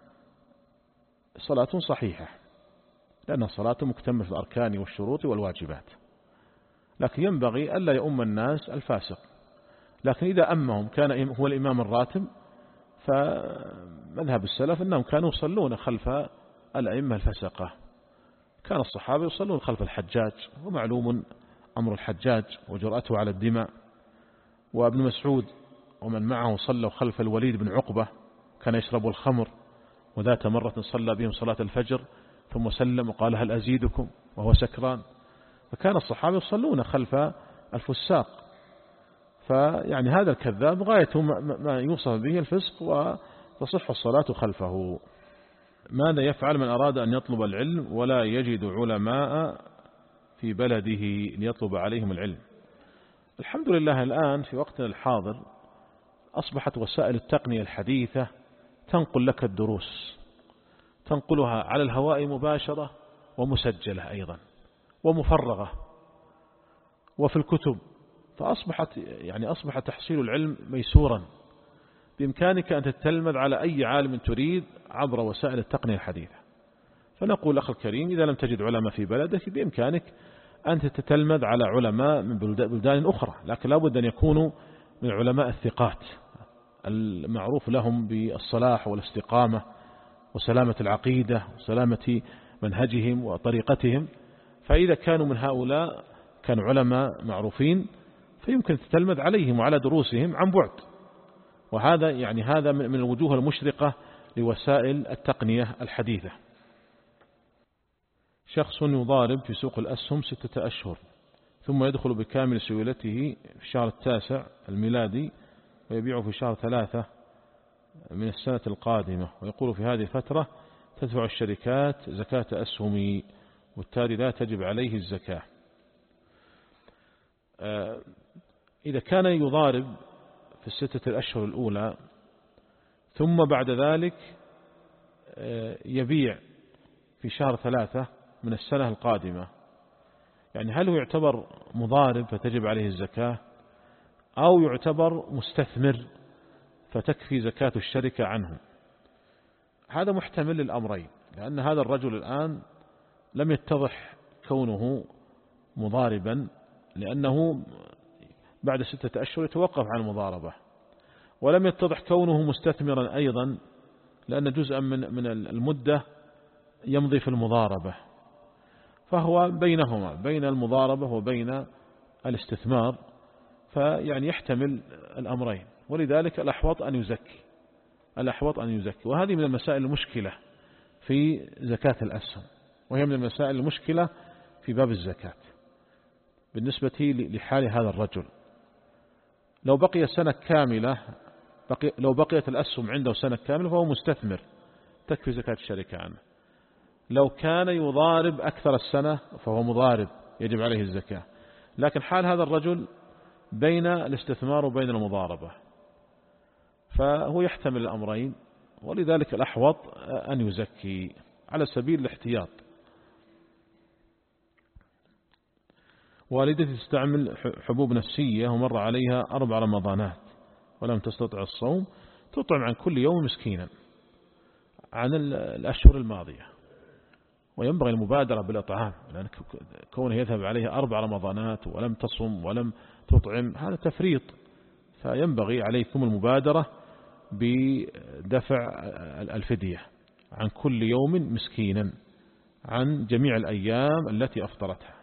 صلاة صحيحة، لأن الصلاة مكتملة في الأركان والشروط والواجبات، لكن ينبغي ألا يؤم الناس الفاسق. لكن إذا أمهم كان هو الإمام الراتب، فمذهب السلف أنهم كانوا يصلون خلف الأئمة الفسقة. كان الصحابة يصلون خلف الحجاج، ومعلوم أمر الحجاج وجرأته على الدماء. وابن مسعود ومن معه صلوا خلف الوليد بن عقبة، كان يشرب الخمر، وذات مرة صلى بهم صلاة الفجر ثم سلم وقال هل أزيدكم وهو سكران. فكان الصحابة يصلون خلف الفساق، فيعني هذا الكذاب غايته ما يوصف به الفسق وتصح الصلاة خلفه. ماذا يفعل من أراد أن يطلب العلم ولا يجد علماء في بلده ليطلب عليهم العلم؟ الحمد لله الآن في وقتنا الحاضر أصبحت وسائل التقنية الحديثة تنقل لك الدروس، تنقلها على الهواء مباشرة ومسجلة أيضا ومفرغة وفي الكتب، فأصبحت يعني أصبح تحصيل العلم ميسورا، بإمكانك أن تتلمذ على أي عالم تريد عبر وسائل التقنية الحديثة. فنقول أخي الكريم إذا لم تجد علماء في بلدك بإمكانك أن تتلمذ على علماء من بلدان أخرى، لكن لابد أن يكونوا من علماء الثقات المعروف لهم بالصلاح والاستقامة وسلامة العقيدة وسلامة منهجهم وطريقتهم. فإذا كانوا من هؤلاء كانوا علماء معروفين فيمكن تتلمذ عليهم وعلى دروسهم عن بعد، وهذا يعني هذا من الوجوه المشرقة لوسائل التقنية الحديثة. شخص يضارب في سوق الأسهم ستة أشهر ثم يدخل بكامل سيولته في الشهر التاسع الميلادي ويبيعه في شهر ثلاثة من السنة القادمة، ويقول في هذه الفترة تدفع الشركات زكاة أسهمي والتالي لا تجب عليه الزكاة. إذا كان يضارب في الستة الأشهر الأولى ثم بعد ذلك يبيع في شهر ثلاثة من السنة القادمة، يعني هل هو يعتبر مضارب فتجب عليه الزكاة أو يعتبر مستثمر فتكفي زكاة الشركة عنه؟ هذا محتمل للأمرين، لأن هذا الرجل الآن لم يتضح كونه مضاربا، لأنه بعد ستة أشهر يتوقف عن المضاربة، ولم يتضح كونه مستثمرا أيضا، لأن جزءا من من المدة يمضي في المضاربة، فهو بينهما بين المضاربة وبين الاستثمار، فيعني يحتمل الأمرين، ولذلك الأحوط أن يزكي الأحوط أن يزكي وهذه من المسائل المشكلة في زكاة الأسهم، وهي من المسائل المشكلة في باب الزكاة بالنسبة لحال هذا الرجل. لو بقي سنة كاملة بقي لو بقيت الأسهم عنده سنة كاملة فهو مستثمر تكفي زكاة الشركة عنه. لو كان يضارب أكثر السنة فهو مضارب يجب عليه الزكاة، لكن حال هذا الرجل بين الاستثمار وبين المضاربة، فهو يحتمل الأمرين، ولذلك الأحوط أن يزكي على سبيل الاحتياط. والدتي تستعمل حبوب نفسية ومر عليها أربع رمضانات ولم تستطع الصوم، تطعم عن كل يوم مسكينا عن الأشهر الماضية، وينبغي المبادرة بالإطعام، لأن كونه يذهب عليها أربع رمضانات ولم تصم ولم تطعم هذا تفريط، فينبغي عليكم المبادرة بدفع الفدية عن كل يوم مسكينا عن جميع الأيام التي أفطرتها.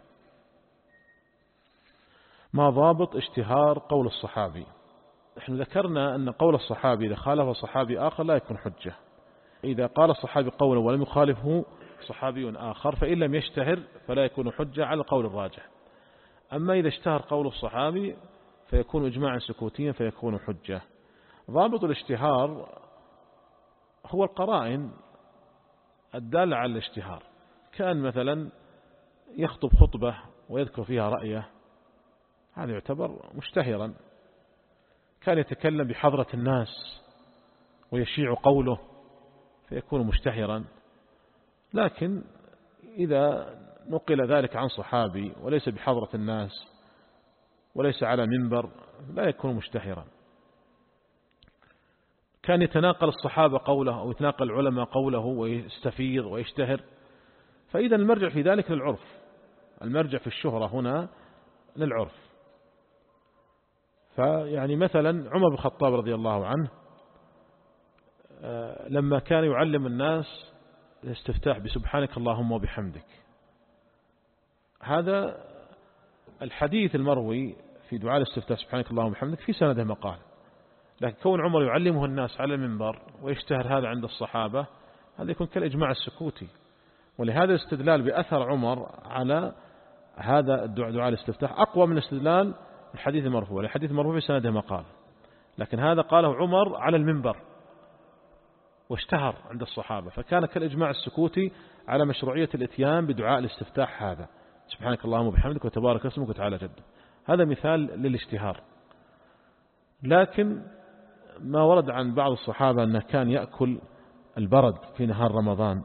ما ضابط اشتهار قول الصحابي؟ نحن ذكرنا أن قول الصحابي إذا خالف صحابي آخر لا يكون حجة، إذا قال الصحابي قولا ولم يخالفه صحابي آخر فإن لم يشتهر فلا يكون حجة على القول الراجح. أما إذا اشتهر قول الصحابي فيكون إجماعا سكوتيا فيكون حجة. ضابط الاشتهار هو القرائن الدالة على الاشتهار، كان مثلا يخطب خطبة ويذكر فيها رأيه هذا يعتبر مشتهرا، كان يتكلم بحضرة الناس ويشيع قوله فيكون مشتهرا، لكن إذا نقل ذلك عن صحابي وليس بحضرة الناس وليس على منبر لا يكون مشتهرا. كان يتناقل الصحابة قوله أو يتناقل العلماء قوله ويستفيض ويشتهر، فإذا المرجع في ذلك للعرف، المرجع في الشهرة هنا للعرف. فيعني مثلا عمر بن الخطاب رضي الله عنه لما كان يعلم الناس الاستفتاح بسبحانك اللهم وبحمدك، هذا الحديث المروي في دعاء الاستفتاح سبحانك اللهم وبحمدك في سنده مقال، لكن كون عمر يعلمه الناس على المنبر ويشتهر هذا عند الصحابة هذا يكون كالإجماع السكوتي. ولهذا الاستدلال بأثر عمر على هذا الدعاء دعاء الاستفتاح أقوى من استدلال الحديث المرفوع، الحديث المرفوع في سنده مقال، لكن هذا قاله عمر على المنبر واشتهر عند الصحابة، فكان كالإجماع السكوتي على مشروعية الاتيان بدعاء الاستفتاح هذا سبحانك اللهم وبحمدك وتبارك اسمك وتعالى جدك. هذا مثال للاشتهار. لكن ما ورد عن بعض الصحابة أنه كان يأكل البرد في نهار رمضان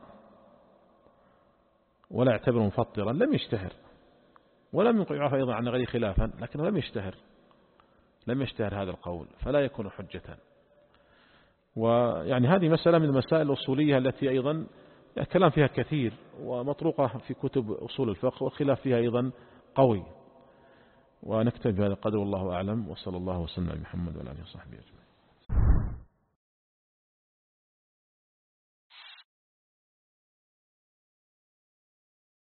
ولا يعتبره مفطرا لم يشتهر، ولم يقع أيضا عن غير خلافا، لكنه لم يشتهر لم يشتهر هذا القول فلا يكون حجة. ويعني هذه مسألة من المسائل الأصولية التي أيضا كلام فيها كثير ومطروقة في كتب أصول الفقه، والخلاف فيها أيضا قوي. ونكتب بهذا القدر والله أعلم، وصلى الله وسلم على محمد وعلى آله وصحبه أجمعين.